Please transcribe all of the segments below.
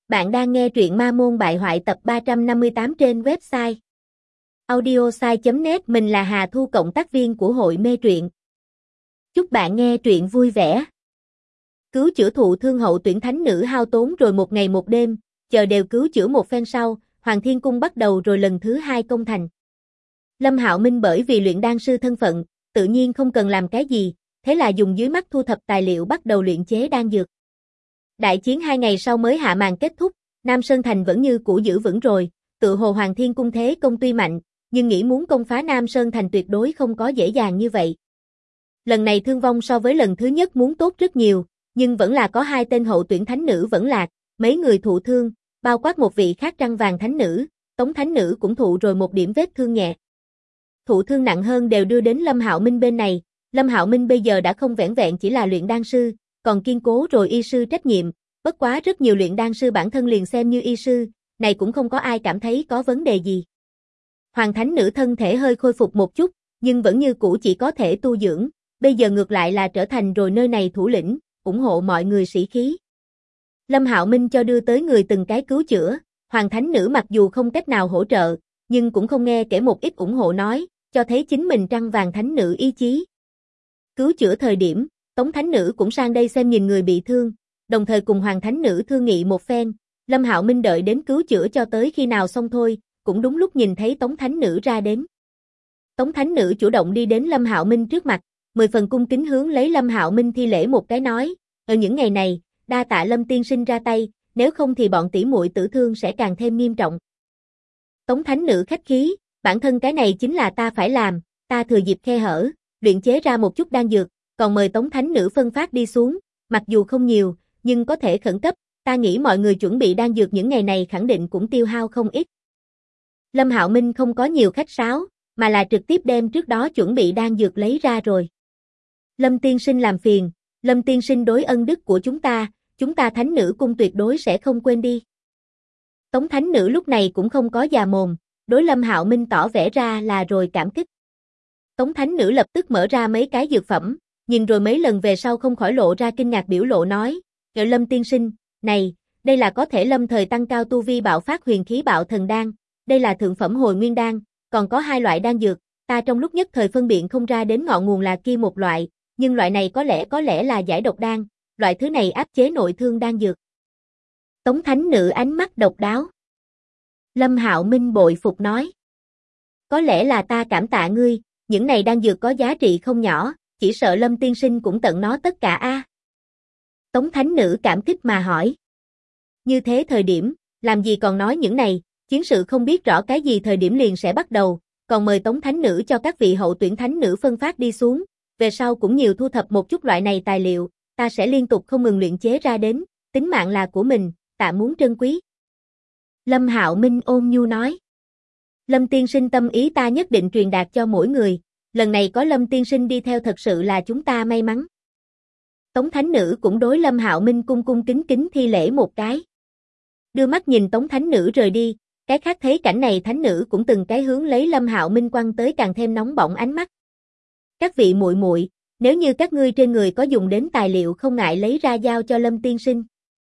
Bạn đang nghe truyện Ma Môn Bại Hoại tập 358 trên website audiosai.net. Mình là Hà Thu, cộng tác viên của hội mê truyện. Chúc bạn nghe truyện vui vẻ. Cứu chữa thụ thương hậu tuyển thánh nữ hao tốn rồi một ngày một đêm, chờ đều cứu chữa một phen sau, Hoàng Thiên Cung bắt đầu rồi lần thứ 2 công thành. Lâm Hạo Minh bởi vì luyện đan sư thân phận, tự nhiên không cần làm cái gì, thế là dùng dưới mắt thu thập tài liệu bắt đầu luyện chế đan dược. Đại chiến 2 ngày sau mới hạ màn kết thúc, Nam Sơn Thành vẫn như cũ giữ vững rồi, tự hồ Hoàng Thiên Cung thế công tuy mạnh, nhưng nghĩ muốn công phá Nam Sơn Thành tuyệt đối không có dễ dàng như vậy. Lần này thương vong so với lần thứ nhất muốn tốt rất nhiều, nhưng vẫn là có 2 tên hậu tuyển thánh nữ vẫn lạc, mấy người thụ thương, bao quát một vị khác trăng vàng thánh nữ, Tống thánh nữ cũng thụ rồi một điểm vết thương nhẹ. Thụ thương nặng hơn đều đưa đến Lâm Hạo Minh bên này, Lâm Hạo Minh bây giờ đã không vẻn vẹn chỉ là luyện đan sư, còn kiên cố rồi y sư trách nhiệm, bất quá rất nhiều luyện đan sư bản thân liền xem như y sư, này cũng không có ai cảm thấy có vấn đề gì. Hoàng thánh nữ thân thể hơi khôi phục một chút, nhưng vẫn như cũ chỉ có thể tu dưỡng, bây giờ ngược lại là trở thành rồi nơi này thủ lĩnh, ủng hộ mọi người sĩ khí. Lâm Hạo Minh cho đưa tới người từng cái cứu chữa, Hoàng thánh nữ mặc dù không cách nào hỗ trợ, nhưng cũng không nghe kể một ít ủng hộ nói, cho thấy chính mình trăng vàng thánh nữ ý chí. Cứu chữa thời điểm, Tống thánh nữ cũng sang đây xem nhìn người bị thương, đồng thời cùng Hoàng thánh nữ thương nghị một phen, Lâm Hạo Minh đợi đến cứu chữa cho tới khi nào xong thôi, cũng đúng lúc nhìn thấy Tống thánh nữ ra đến. Tống thánh nữ chủ động đi đến Lâm Hạo Minh trước mặt, 10 phần cung kính hướng lấy Lâm Hạo Minh thi lễ một cái nói, ở những ngày này, đa tạ Lâm tiên sinh ra tay, nếu không thì bọn tỷ muội tử thương sẽ càng thêm nghiêm trọng. Tống thánh nữ khách khí, bản thân cái này chính là ta phải làm, ta thừa dịp khe hở, luyện chế ra một chút đan dược, còn mời Tống thánh nữ phân phát đi xuống, mặc dù không nhiều, nhưng có thể khẩn cấp, ta nghĩ mọi người chuẩn bị đan dược những ngày này khẳng định cũng tiêu hao không ít. Lâm Hạo Minh không có nhiều khách sáo, mà là trực tiếp đem trước đó chuẩn bị đan dược lấy ra rồi. Lâm tiên sinh làm phiền, Lâm tiên sinh đối ân đức của chúng ta thánh nữ cung tuyệt đối sẽ không quên đi. Tống thánh nữ lúc này cũng không có già mồm, đối Lâm Hạo Minh tỏ vẻ ra là rồi cảm kích. Tống thánh nữ lập tức mở ra mấy cái dược phẩm, nhìn rồi mấy lần về sau không khỏi lộ ra kinh ngạc biểu lộ nói, Lâm tiên sinh, này, đây là có thể lâm thời tăng cao tu vi bạo phát huyền khí bạo thần đan, đây là thượng phẩm hồi nguyên đan, còn có 2 loại đan dược, ta trong lúc nhất thời phân biện không ra đến ngọn nguồn là kia một loại, nhưng loại này có lẽ là giải độc đan, loại thứ này áp chế nội thương đan dược. Tống thánh nữ ánh mắt độc đáo. Lâm Hạo Minh bội phục nói, có lẽ là ta cảm tạ ngươi, những này đan dược có giá trị không nhỏ, chỉ sợ Lâm tiên sinh cũng tận nó tất cả a. Tống thánh nữ cảm kích mà hỏi. Như thế thời điểm, làm gì còn nói những này, chiến sự không biết rõ cái gì thời điểm liền sẽ bắt đầu, còn mời Tống thánh nữ cho các vị hậu tuyển thánh nữ phân phát đi xuống, về sau cũng nhiều thu thập một chút loại này tài liệu, ta sẽ liên tục không ngừng luyện chế ra đến, tính mạng là của mình, tạ muốn trân quý. Lâm Hạo Minh ôn nhu nói. Lâm tiên sinh tâm ý ta nhất định truyền đạt cho mỗi người, lần này có Lâm tiên sinh đi theo thật sự là chúng ta may mắn. Tống thánh nữ cũng đối Lâm Hạo Minh cung kính thi lễ một cái. Đưa mắt nhìn Tống thánh nữ rời đi, cái khác thấy cảnh này thánh nữ cũng từng cái hướng lấy Lâm Hạo Minh quăng tới càng thêm nóng bỏng ánh mắt. Các vị muội muội, nếu như các ngươi trên người có dùng đến tài liệu không ngại lấy ra giao cho Lâm tiên sinh.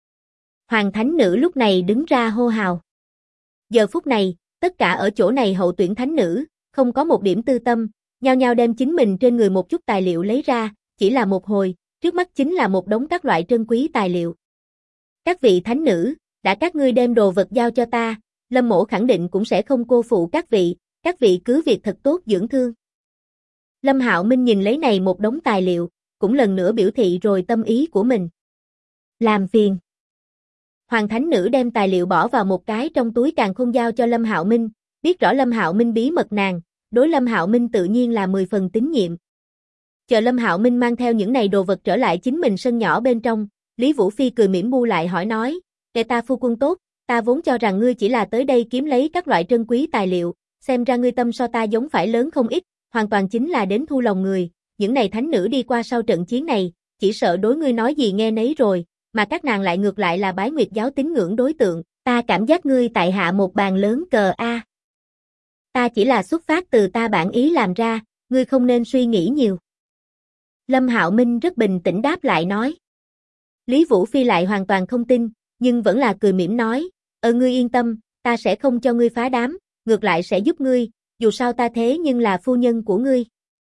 Hoàng thánh nữ lúc này đứng ra hô hào. Giờ phút này, tất cả ở chỗ này hậu tuyển thánh nữ, không có một điểm tư tâm, nhao nhao đem chính mình trên người một chút tài liệu lấy ra, chỉ là một hồi, trước mắt chính là một đống các loại trân quý tài liệu. Các vị thánh nữ, đã các ngươi đem đồ vật giao cho ta, Lâm mỗ khẳng định cũng sẽ không cô phụ các vị cứ việc thật tốt dưỡng thương. Lâm Hạo Minh nhìn lấy này một đống tài liệu, cũng lần nữa biểu thị rồi tâm ý của mình. Làm phiền. Hoàng thánh nữ đem tài liệu bỏ vào một cái trong túi càn khôn giao cho Lâm Hạo Minh, biết rõ Lâm Hạo Minh bí mật nàng, đối Lâm Hạo Minh tự nhiên là 10 phần tín nhiệm. Chờ Lâm Hạo Minh mang theo những này đồ vật trở lại chính mình sân nhỏ bên trong, Lý Vũ Phi cười mỉm bu lại hỏi nói, kệ ta phu quân tốt, ta vốn cho rằng ngươi chỉ là tới đây kiếm lấy các loại trân quý tài liệu, xem ra ngươi tâm so ta giống phải lớn không ít, hoàn toàn chính là đến thu lòng người, những này thánh nữ đi qua sau trận chiến này, chỉ sợ đối ngươi nói gì nghe nấy rồi, mà các nàng lại ngược lại là bái nguyệt giáo tín ngưỡng đối tượng, ta cảm giác ngươi tại hạ một bàn lớn cờ a. Ta chỉ là xuất phát từ ta bản ý làm ra, ngươi không nên suy nghĩ nhiều. Lâm Hạo Minh rất bình tĩnh đáp lại nói. Lý Vũ Phi lại hoàn toàn không tin, nhưng vẫn là cười mỉm nói, ngươi yên tâm, ta sẽ không cho ngươi phá đám, ngược lại sẽ giúp ngươi, dù sao ta thế nhưng là phu nhân của ngươi.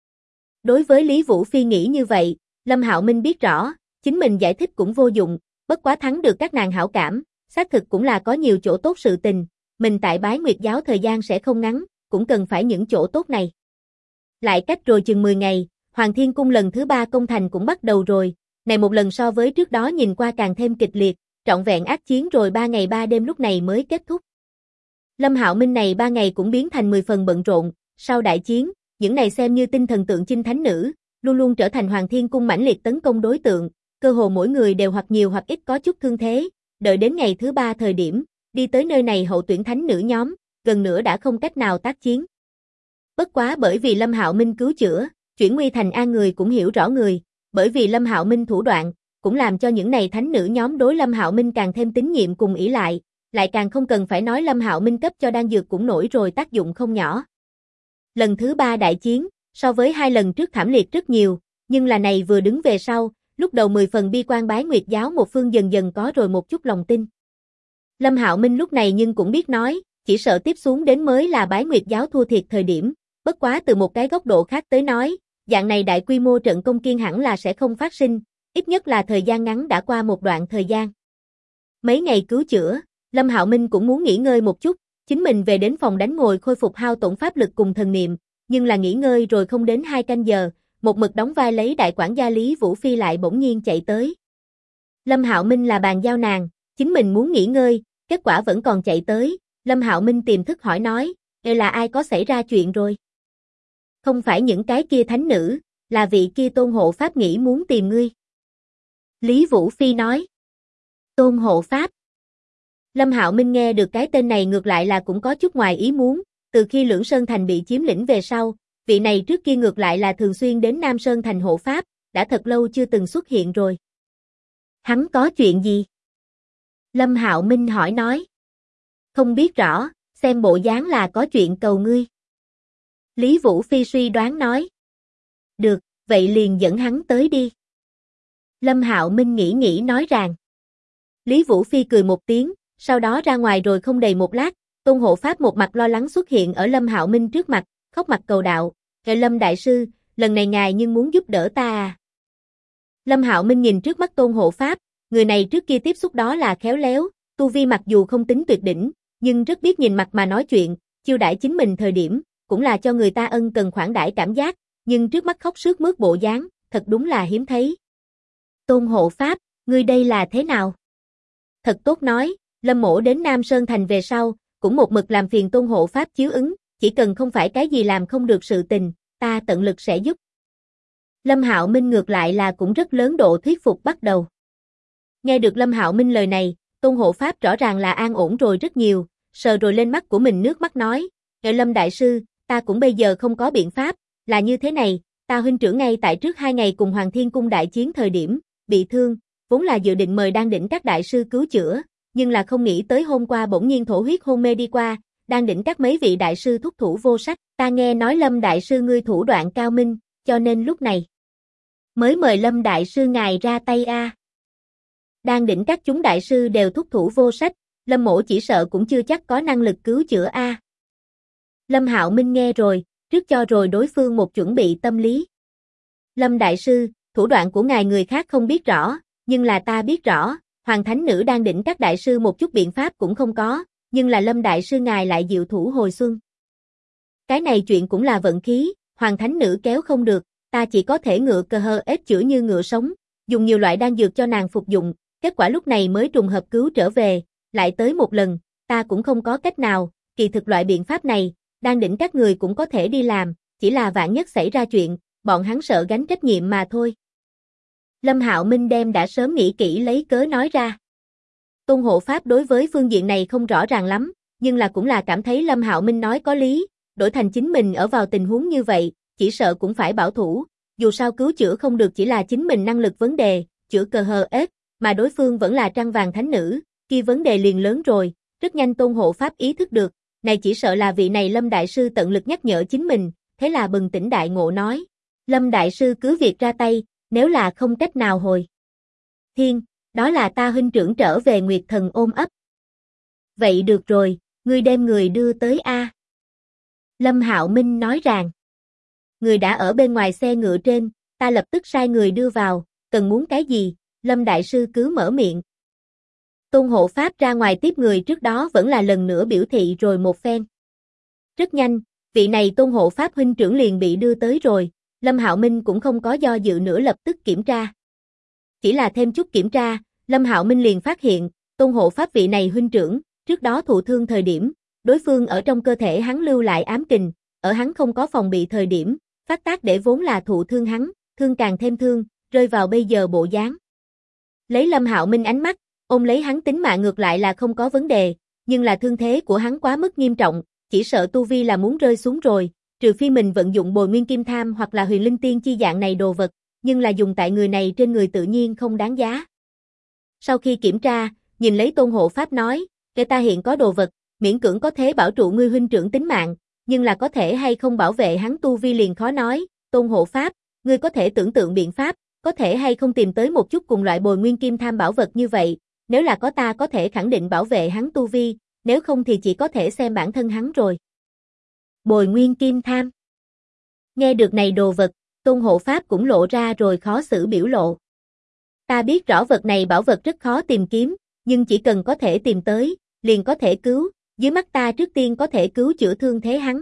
Đối với Lý Vũ Phi nghĩ như vậy, Lâm Hạo Minh biết rõ, chính mình giải thích cũng vô dụng, bất quá thắng được các nàng hảo cảm, xác thực cũng là có nhiều chỗ tốt sự tình, mình tại Bái Nguyệt giáo thời gian sẽ không ngắn, cũng cần phải những chỗ tốt này. Lại cách rồi chừng 10 ngày, Hoàng Thiên Cung lần thứ 3 công thành cũng bắt đầu rồi, này một lần so với trước đó nhìn qua càng thêm kịch liệt, trọn vẹn ác chiến rồi 3 ngày 3 đêm lúc này mới kết thúc. Lâm Hạo Minh này 3 ngày cũng biến thành 10 phần bận rộn, sau đại chiến, những này xem như tinh thần tượng chinh thánh nữ, luôn luôn trở thành Hoàng Thiên Cung mãnh liệt tấn công đối tượng, cơ hồ mỗi người đều hoặc nhiều hoặc ít có chút thương thế, đợi đến ngày thứ 3 thời điểm, đi tới nơi này hậu tuyển thánh nữ nhóm, gần nữa đã không cách nào tác chiến. Bất quá bởi vì Lâm Hạo Minh cứu chữa, chuyển nguy thành an người cũng hiểu rõ người, bởi vì Lâm Hạo Minh thủ đoạn, cũng làm cho những này thánh nữ nhóm đối Lâm Hạo Minh càng thêm tín nhiệm cùng ỷ lại càng không cần phải nói Lâm Hạo Minh cấp cho đan dược cũng nổi rồi tác dụng không nhỏ. Lần thứ 3 đại chiến, so với 2 lần trước thảm liệt rất nhiều, nhưng là này vừa đứng về sau, lúc đầu 10 phần bi quan Bái Nguyệt giáo một phương dần dần có rồi một chút lòng tin. Lâm Hạo Minh lúc này nhưng cũng biết nói, chỉ sợ tiếp xuống đến mới là Bái Nguyệt giáo thua thiệt thời điểm, bất quá từ một cái góc độ khác tới nói, dạng này đại quy mô trận công kiên hẳn là sẽ không phát sinh, ít nhất là thời gian ngắn đã qua một đoạn thời gian. Mấy ngày cứu chữa, Lâm Hạo Minh cũng muốn nghỉ ngơi một chút, chính mình về đến phòng đánh ngồi khôi phục hao tổn pháp lực cùng thần niệm, nhưng là nghỉ ngơi rồi không đến 2 canh giờ, một mực đóng vai lấy đại quản gia Lý Vũ Phi lại bỗng nhiên chạy tới. Lâm Hạo Minh là bàn giao nàng, chính mình muốn nghỉ ngơi, kết quả vẫn còn chạy tới, Lâm Hạo Minh tiềm thức hỏi nói, là ai có xảy ra chuyện rồi? Không phải những cái kia thánh nữ, là vị kia Tôn Hộ Pháp nghĩ muốn tìm ngươi. Lý Vũ Phi nói. Tôn Hộ Pháp. Lâm Hạo Minh nghe được cái tên này ngược lại là cũng có chút ngoài ý muốn, từ khi Lưỡng Sơn Thành bị chiếm lĩnh về sau, vị này trước kia ngược lại là thường xuyên đến Nam Sơn Thành hộ Pháp, đã thật lâu chưa từng xuất hiện rồi. Hắn có chuyện gì? Lâm Hạo Minh hỏi nói. Không biết rõ, xem bộ dáng là có chuyện cầu ngươi. Lý Vũ Phi suy đoán nói. Được, vậy liền dẫn hắn tới đi. Lâm Hạo Minh nghĩ nói rằng. Lý Vũ Phi cười một tiếng, sau đó ra ngoài rồi không đầy một lát, Tôn Hộ Pháp một mặt lo lắng xuất hiện ở Lâm Hạo Minh trước mặt, khóc mặt cầu đạo, Lâm đại sư, lần này ngài nhưng muốn giúp đỡ ta à. Lâm Hạo Minh nhìn trước mắt Tôn Hộ Pháp, người này trước kia tiếp xúc đó là khéo léo, tu vi mặc dù không tính tuyệt đỉnh, nhưng rất biết nhìn mặt mà nói chuyện, chiêu đãi chính mình thời điểm, cũng là cho người ta ân cần khoản đãi cảm giác, nhưng trước mắt khóc sướt mướt bộ dáng, thật đúng là hiếm thấy. Tôn Hộ Pháp, ngươi đây là thế nào? Thật tốt nói, Lâm mỗ đến Nam Sơn Thành về sau, cũng một mực làm phiền Tôn Hộ Pháp chiếu ứng, chỉ cần không phải cái gì làm không được sự tình, ta tận lực sẽ giúp. Lâm Hạo Minh ngược lại là cũng rất lớn độ thuyết phục bắt đầu. Nghe được Lâm Hạo Minh lời này, Tôn Hộ Pháp rõ ràng là an ổn rồi rất nhiều, sờ rồi lên mắt của mình nước mắt nói, Lâm đại sư, ta cũng bây giờ không có biện pháp, là như thế này, ta huynh trưởng ngay tại trước 2 ngày cùng Hoàng Thiên Cung đại chiến thời điểm, bị thương, vốn là dự định mời Đan Đỉnh các đại sư cứu chữa, nhưng là không nghĩ tới hôm qua bỗng nhiên thổ huyết hôn mê đi qua, Đan Đỉnh các mấy vị đại sư thúc thủ vô sách, ta nghe nói Lâm đại sư ngươi thủ đoạn cao minh, cho nên lúc này mới mời Lâm đại sư ngài ra tay a. Đan Đỉnh các chúng đại sư đều thúc thủ vô sách, Lâm mỗ chỉ sợ cũng chưa chắc có năng lực cứu chữa a. Lâm Hạo Minh nghe rồi, trước cho rồi đối phương một chuẩn bị tâm lý. Lâm đại sư, thủ đoạn của ngài người khác không biết rõ, nhưng là ta biết rõ, Hoàng Thánh Nữ Đan Đỉnh các đại sư một chút biện pháp cũng không có, nhưng là Lâm đại sư ngài lại diệu thủ hồi xuân. Cái này chuyện cũng là vận khí, Hoàng Thánh Nữ kéo không được, ta chỉ có thể ngựa cờ hờ ết chữa như ngựa sống, dùng nhiều loại đan dược cho nàng phục dụng, kết quả lúc này mới trùng hợp cứu trở về, lại tới một lần, ta cũng không có cách nào, kỳ thực loại biện pháp này, Đan Đỉnh các người cũng có thể đi làm, chỉ là vạn nhất xảy ra chuyện, bọn hắn sợ gánh trách nhiệm mà thôi. Lâm Hạo Minh đem đã sớm nghĩ kỹ lấy cớ nói ra. Tôn Hộ Pháp đối với phương diện này không rõ ràng lắm, nhưng là cũng là cảm thấy Lâm Hạo Minh nói có lý, đổi thành chính mình ở vào tình huống như vậy, chỉ sợ cũng phải bảo thủ, dù sao cứu chữa không được chỉ là chính mình năng lực vấn đề, chữa cờ hờ ết, mà đối phương vẫn là trăng vàng thánh nữ, kia vấn đề liền lớn rồi, rất nhanh Tôn Hộ Pháp ý thức được, này chỉ sợ là vị này Lâm đại sư tận lực nhắc nhở chính mình, thế là bừng tỉnh đại ngộ nói, Lâm đại sư cứ việc ra tay, nếu là không cách nào hồi thiên, Đó là ta huynh trưởng trở về Nguyệt Thần ôm ấp. Vậy được rồi, ngươi đem người đưa tới a. Lâm Hạo Minh nói rằng. Người đã ở bên ngoài xe ngựa trên, ta lập tức sai người đưa vào, cần muốn cái gì, Lâm Đại Sư cứ mở miệng. Tôn Hộ Pháp ra ngoài tiếp người trước đó vẫn là lần nữa biểu thị rồi một phen. Rất nhanh, vị này Tôn Hộ Pháp huynh trưởng liền bị đưa tới rồi, Lâm Hạo Minh cũng không có do dự nữa lập tức kiểm tra. Chỉ là thêm chút kiểm tra, Lâm Hạo Minh liền phát hiện, Tôn Hộ Pháp vị này huynh trưởng, trước đó thụ thương thời điểm, đối phương ở trong cơ thể hắn lưu lại ám kình, ở hắn không có phòng bị thời điểm, phát tác để vốn là thụ thương hắn, thương càng thêm thương, rơi vào bây giờ bộ dáng. Lấy Lâm Hạo Minh ánh mắt, ôm lấy hắn tính mạng ngược lại là không có vấn đề, nhưng là thương thế của hắn quá mức nghiêm trọng, chỉ sợ tu vi là muốn rơi xuống rồi, trừ phi mình vận dụng Bồi Nguyên Kim Tham hoặc là Huyền Linh Tiên chi dạng này đồ vật, nhưng là dùng tại người này trên người tự nhiên không đáng giá. Sau khi kiểm tra, nhìn lấy Tôn Hộ Pháp nói, "Kể ta hiện có đồ vật, miễn cưỡng có thể bảo trụ ngươi huynh trưởng tính mạng, nhưng là có thể hay không bảo vệ hắn tu vi liền khó nói, Tôn Hộ Pháp, ngươi có thể tưởng tượng biện pháp, có thể hay không tìm tới một chút cùng loại Bồi Nguyên Kim Tham bảo vật như vậy, nếu là có ta có thể khẳng định bảo vệ hắn tu vi, nếu không thì chỉ có thể xem bản thân hắn rồi." Bồi Nguyên Kim Tham. Nghe được này đồ vật, Tôn Hộ Pháp cũng lộ ra rồi khó xử biểu lộ. Ta biết rõ vật này bảo vật rất khó tìm kiếm, nhưng chỉ cần có thể tìm tới, liền có thể cứu, dưới mắt ta trước tiên có thể cứu chữa thương thế hắn.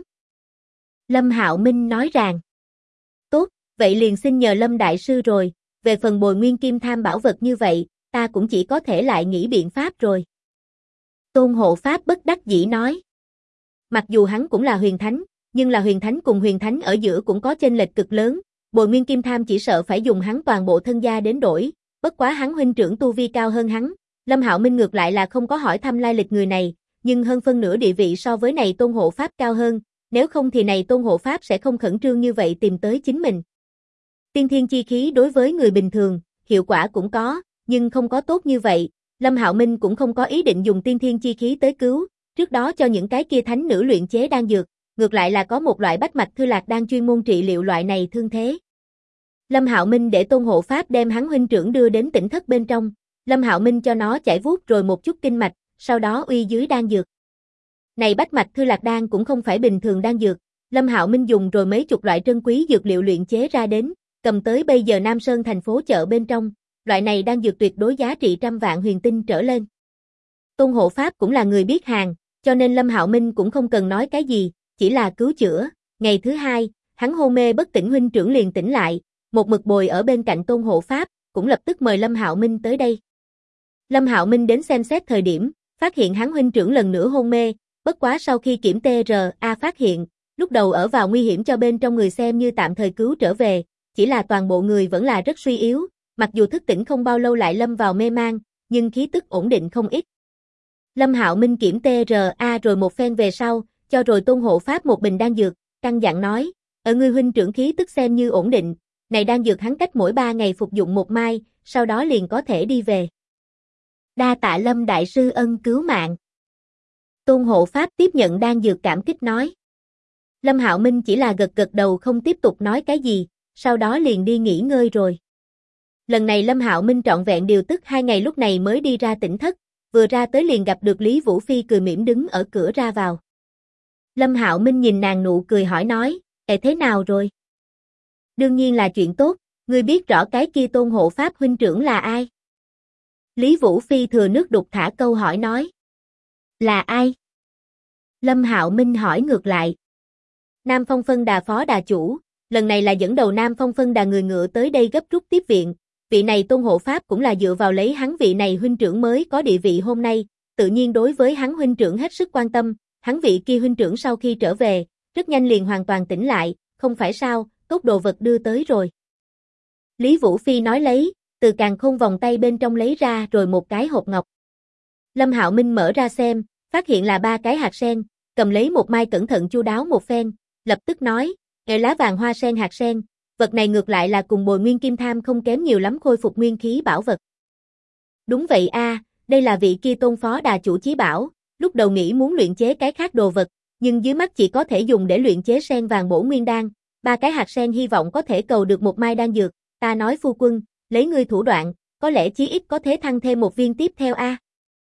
Lâm Hạo Minh nói rằng. Tốt, vậy liền xin nhờ Lâm Đại Sư rồi, về phần Bồi Nguyên Kim Tham bảo vật như vậy, ta cũng chỉ có thể lại nghĩ biện pháp rồi. Tôn Hộ Pháp bất đắc dĩ nói. Mặc dù hắn cũng là huyền thánh, nhưng là huyền thánh cùng huyền thánh ở giữa cũng có chênh lệch cực lớn, Bồi Nguyên Kim Tham chỉ sợ phải dùng hắn toàn bộ thân gia đến đổi, bất quá hắn huynh trưởng tu vi cao hơn hắn, Lâm Hạo Minh ngược lại là không có hỏi thăm lai lịch người này, nhưng hơn phân nửa địa vị so với này Tôn Hộ Pháp cao hơn, nếu không thì này Tôn Hộ Pháp sẽ không khẩn trương như vậy tìm tới chính mình. Tiên thiên chi khí đối với người bình thường, hiệu quả cũng có, nhưng không có tốt như vậy, Lâm Hạo Minh cũng không có ý định dùng tiên thiên chi khí tới cứu, trước đó cho những cái kia thánh nữ luyện chế đan dược, ngược lại là có một loại bách mạch thư lạc đan chuyên môn trị liệu loại này thương thế. Lâm Hạo Minh để Tôn Hộ Pháp đem hắn huynh trưởng đưa đến tỉnh thất bên trong, Lâm Hạo Minh cho nó chảy vuốt rồi một chút kinh mạch, sau đó uy dưới đan dược. Này bách mạch thư lạc đan cũng không phải bình thường đan dược, Lâm Hạo Minh dùng rồi mấy chục loại trân quý dược liệu luyện chế ra đến, cầm tới bây giờ Nam Sơn thành phố chợ bên trong, loại này đan dược tuyệt đối giá trị trăm vạn huyền tinh trở lên. Tôn Hộ Pháp cũng là người biết hàng, cho nên Lâm Hạo Minh cũng không cần nói cái gì, chỉ là cứu chữa. Ngày thứ hai, hắn hôn mê bất tỉnh huynh trưởng liền tỉnh lại, một mực bồi ở bên cạnh Tôn Hộ Pháp, cũng lập tức mời Lâm Hạo Minh tới đây. Lâm Hạo Minh đến xem xét thời điểm, phát hiện hắn huynh trưởng lần nữa hôn mê, bất quá sau khi kiểm TRA phát hiện, lúc đầu ở vào nguy hiểm cho bên trong người xem như tạm thời cứu trở về, chỉ là toàn bộ người vẫn là rất suy yếu, mặc dù thức tỉnh không bao lâu lại lâm vào mê man, nhưng khí tức ổn định không ít. Lâm Hạo Minh kiểm TRA rồi một phen về sau, cho rồi Tôn Hộ Pháp một bình đan dược, căn dặn nói, ở ngươi huynh trưởng khí tức xem như ổn định, này đan dược hắn cách mỗi 3 ngày phục dụng một mai, sau đó liền có thể đi về. Đa tạ Lâm Đại Sư ân cứu mạng. Tôn Hộ Pháp tiếp nhận đan dược cảm kích nói. Lâm Hạo Minh chỉ là gật gật đầu không tiếp tục nói cái gì, sau đó liền đi nghỉ ngơi rồi. Lần này Lâm Hạo Minh trọn vẹn điều tức 2 ngày lúc này mới đi ra tỉnh thất, vừa ra tới liền gặp được Lý Vũ Phi cười mỉm đứng ở cửa ra vào. Lâm Hạo Minh nhìn nàng nụ cười hỏi nói, thế nào rồi? Đương nhiên là chuyện tốt, ngươi biết rõ cái kia Tôn Hộ Pháp huynh trưởng là ai? Lý Vũ Phi thừa nước đục thả câu hỏi nói. Là ai? Lâm Hạo Minh hỏi ngược lại. Nam Phong Phân Đà phó đà chủ, lần này là dẫn đầu Nam Phong Phân Đà người ngựa tới đây gấp rút tiếp viện, vị này Tôn Hộ Pháp cũng là dựa vào lấy hắn vị này huynh trưởng mới có địa vị hôm nay, tự nhiên đối với hắn huynh trưởng hết sức quan tâm, hắn vị kia huynh trưởng sau khi trở về, rất nhanh liền hoàn toàn tỉnh lại, không phải sao, tốt đồ vật đưa tới rồi. Lý Vũ Phi nói lấy, từ càn khôn vòng tay bên trong lấy ra rồi một cái hộp ngọc. Lâm Hạo Minh mở ra xem, phát hiện là 3 cái hạt sen, cầm lấy một mai cẩn thận chu đáo một phen, lập tức nói, lá vàng hoa sen hạt sen, vật này ngược lại là cùng Bồi Nguyên Kim Tham không kém nhiều lắm khôi phục nguyên khí bảo vật. Đúng vậy a, đây là vị kia Tôn phó đà chủ chí bảo, lúc đầu nghĩ muốn luyện chế cái khác đồ vật, nhưng dưới mắt chỉ có thể dùng để luyện chế sen vàng bổ nguyên đan, 3 cái hạt sen hy vọng có thể cầu được một mai đan dược, ta nói phu quân, lấy ngươi thủ đoạn, có lẽ chí ít có thể thăng thêm một viên tiếp theo a.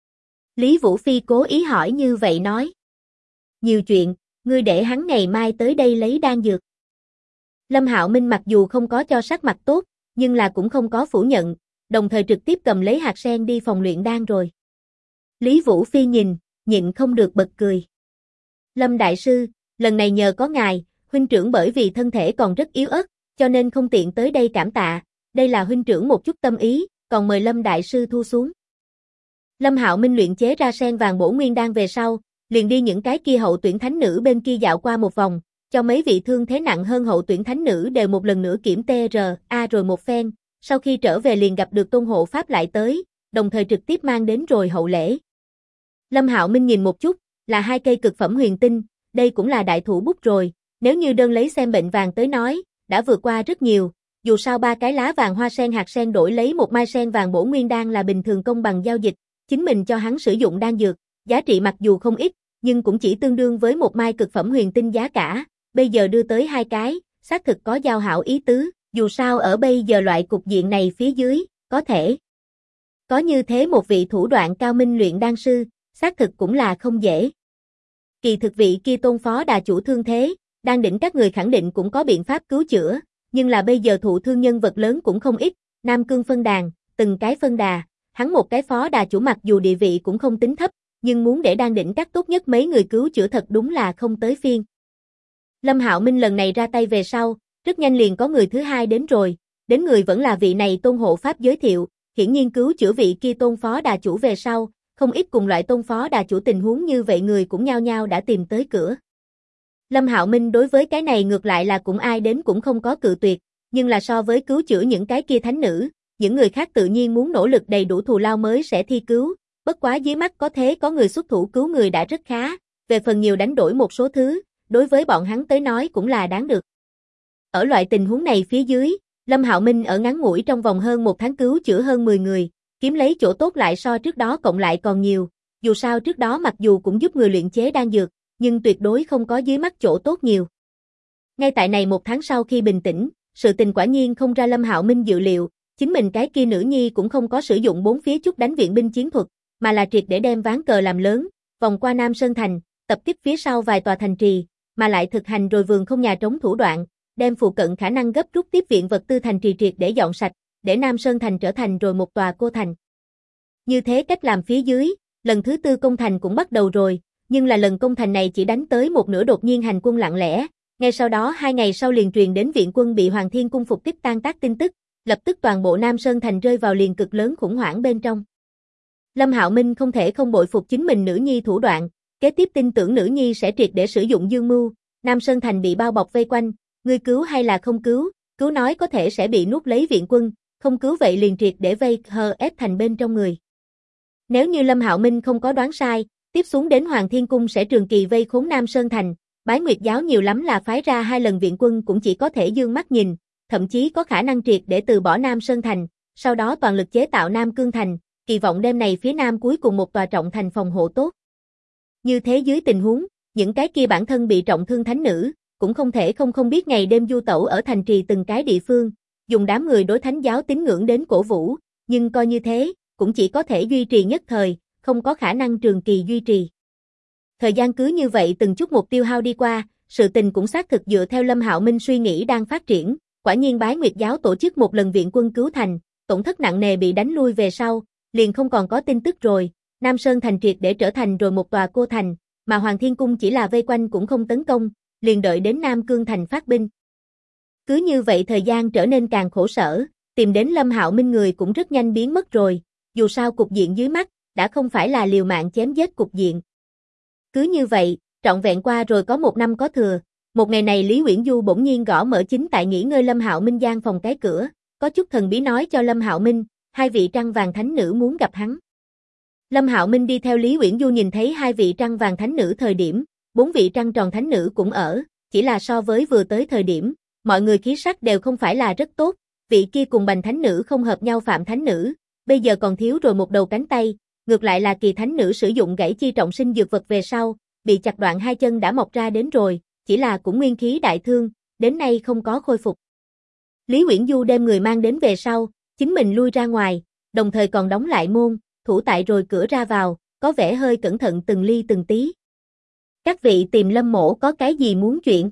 Lý Vũ Phi cố ý hỏi như vậy nói. Nhiều chuyện, ngươi để hắn ngày mai tới đây lấy đan dược. Lâm Hạo Minh mặc dù không có cho sắc mặt tốt, nhưng là cũng không có phủ nhận, đồng thời trực tiếp cầm lấy hạt sen đi phòng luyện đan rồi. Lý Vũ Phi nhìn, nhịn không được bật cười. Lâm Đại Sư, lần này nhờ có ngài, huynh trưởng bởi vì thân thể còn rất yếu ớt, cho nên không tiện tới đây cảm tạ, đây là huynh trưởng một chút tâm ý, còn mời Lâm Đại Sư thu xuống. Lâm Hạo Minh luyện chế ra sen vàng bổ nguyên đan về sau, liền đi những cái kia hậu tuyển thánh nữ bên kia dạo qua một vòng, cho mấy vị thương thế nặng hơn hậu tuyển thánh nữ đều một lần nữa kiểm TRA rồi một phen, sau khi trở về liền gặp được Tôn Hộ Pháp lại tới, đồng thời trực tiếp mang đến rồi hậu lễ. Lâm Hạo Minh nhìn một chút, là 2 cây cực phẩm huyền tinh, đây cũng là đại thủ bút rồi, nếu như đơn lấy xem bệnh vàng tới nói, đã vượt qua rất nhiều, dù sao 3 cái lá vàng hoa sen hạt sen đổi lấy một mai sen vàng bổ nguyên đan là bình thường công bằng giao dịch, chính mình cho hắn sử dụng đan dược, giá trị mặc dù không ít, nhưng cũng chỉ tương đương với một mai cực phẩm huyền tinh giá cả, bây giờ đưa tới 2 cái, xác thực có giao hảo ý tứ, dù sao ở bây giờ loại cục diện này phía dưới, có thể có như thế một vị thủ đoạn cao minh luyện đan sư, xác thực cũng là không dễ. Kỳ thực vị kia Tôn phó đà chủ thương thế, đang đỉnh các người khẳng định cũng có biện pháp cứu chữa, nhưng là bây giờ thụ thương nhân vật lớn cũng không ít, Nam Cương phân đàn, từng cái phân đà, hắn một cái phó đà chủ mặc dù địa vị cũng không tính thấp, nhưng muốn để đang đỉnh các tốt nhất mấy người cứu chữa thật đúng là không tới phiên. Lâm Hạo Minh lần này ra tay về sau, rất nhanh liền có người thứ hai đến rồi, đến người vẫn là vị này Tôn Hộ Pháp giới thiệu, hiển nhiên cứu chữa vị kia Tôn phó đà chủ về sau, không ít cùng loại Tôn phó đà chủ tình huống như vậy người cũng nhao nhao đã tìm tới cửa. Lâm Hạo Minh đối với cái này ngược lại là cũng ai đến cũng không có cự tuyệt, nhưng là so với cứu chữa những cái kia thánh nữ, những người khác tự nhiên muốn nỗ lực đầy đủ thù lao mới sẽ thi cứu, bất quá dưới mắt có thế có người xuất thủ cứu người đã rất khá, về phần nhiều đánh đổi một số thứ, đối với bọn hắn tới nói cũng là đáng được. Ở loại tình huống này phía dưới, Lâm Hạo Minh ở ngắn ngủi trong vòng hơn 1 tháng cứu chữa hơn 10 người, kiếm lấy chỗ tốt lại so trước đó cộng lại còn nhiều, dù sao trước đó mặc dù cũng giúp người luyện chế đan dược, nhưng tuyệt đối không có dưới mắt chỗ tốt nhiều. Ngay tại này 1 tháng sau khi bình tĩnh, sự tình quả nhiên không ra Lâm Hạo Minh dự liệu, chính mình cái kia nữ nhi cũng không có sử dụng 4 phía chút đánh viện binh chiến thuật, mà là triệt để đem ván cờ làm lớn, vòng qua Nam Sơn Thành, tập kích phía sau vài tòa thành trì, mà lại thực hành rồi vườn không nhà trống thủ đoạn, đem phụ cận khả năng gấp rút tiếp viện vật tư thành trì triệt để dọn sạch, để Nam Sơn Thành trở thành rồi một tòa cô thành. Như thế cách làm phía dưới, lần thứ 4 công thành cũng bắt đầu rồi, nhưng là lần công thành này chỉ đánh tới một nửa đột nhiên hành quân lặng lẽ, ngay sau đó 2 ngày sau liền truyền đến viện quân bị Hoàng Thiên Cung phục kích tan tác tin tức, lập tức toàn bộ Nam Sơn Thành rơi vào liền cực lớn khủng hoảng bên trong. Lâm Hạo Minh không thể không bội phục chính mình nữ nhi thủ đoạn, kế tiếp tin tưởng nữ nhi sẽ triệt để sử dụng dương mưu, Nam Sơn Thành bị bao bọc vây quanh, ngươi cứu hay là không cứu, cứu nói có thể sẽ bị nuốt lấy viện quân, không cứu vậy liền triệt để vây ép thành bên trong người. Nếu như Lâm Hạo Minh không có đoán sai, tiếp xuống đến Hoàng Thiên Cung sẽ trường kỳ vây khốn Nam Sơn Thành, Bái Nguyệt giáo nhiều lắm là phái ra 2 lần viện quân cũng chỉ có thể dương mắt nhìn, thậm chí có khả năng triệt để từ bỏ Nam Sơn Thành, sau đó toàn lực chế tạo Nam Cương Thành, kỳ vọng đêm này phía Nam cuối cùng một tòa trọng thành phòng hộ tốt. Như thế dưới tình huống, những cái kia bản thân bị trọng thương thánh nữ, cũng không thể không biết ngày đêm du tẩu ở thành trì từng cái địa phương, dùng đám người đối thánh giáo tín ngưỡng đến cổ vũ, nhưng coi như thế, cũng chỉ có thể duy trì nhất thời, không có khả năng trường kỳ duy trì. Thời gian cứ như vậy từng chút một tiêu hao đi qua, sự tình cũng xác thực dựa theo Lâm Hạo Minh suy nghĩ đang phát triển, quả nhiên Bái Nguyệt giáo tổ chức một lần viện quân cứu thành, tổn thất nặng nề bị đánh lui về sau, liền không còn có tin tức rồi, Nam Sơn Thành triệt để trở thành rồi một tòa cô thành, mà Hoàng Thiên Cung chỉ là vây quanh cũng không tấn công, liền đợi đến Nam Cương Thành phát binh. Cứ như vậy thời gian trở nên càng khổ sở, tìm đến Lâm Hạo Minh người cũng rất nhanh biến mất rồi, dù sao cục diện dưới mắt, đã không phải là liều mạng chém giết cục diện. Cứ như vậy, trọn vẹn qua rồi có 1 năm có thừa, một ngày này Lý Uyển Du bỗng nhiên gõ mở chính tại nghỉ ngơi Lâm Hạo Minh gian phòng cái cửa, có chút thần bí nói cho Lâm Hạo Minh, 2 vị trăng vàng thánh nữ muốn gặp hắn. Lâm Hạo Minh đi theo Lý Uyển Du nhìn thấy 2 vị trăng vàng thánh nữ thời điểm, 4 vị trăng tròn thánh nữ cũng ở, chỉ là so với vừa tới thời điểm, mọi người khí sắc đều không phải là rất tốt, vị kia cùng Bành thánh nữ không hợp nhau Phạm thánh nữ, bây giờ còn thiếu rồi một đầu cánh tay, ngược lại là Kỳ thánh nữ sử dụng gãy chi trọng sinh dược vật về sau, bị chặt đoạn 2 chân đã mọc ra đến rồi, chỉ là cũng nguyên khí đại thương, đến nay không có khôi phục. Lý Uyển Du đem người mang đến về sau, chính mình lui ra ngoài, đồng thời còn đóng lại môn, thủ tại rồi cửa ra vào, có vẻ hơi cẩn thận từng ly từng tí. Các vị tìm Lâm mỗ có cái gì muốn chuyện?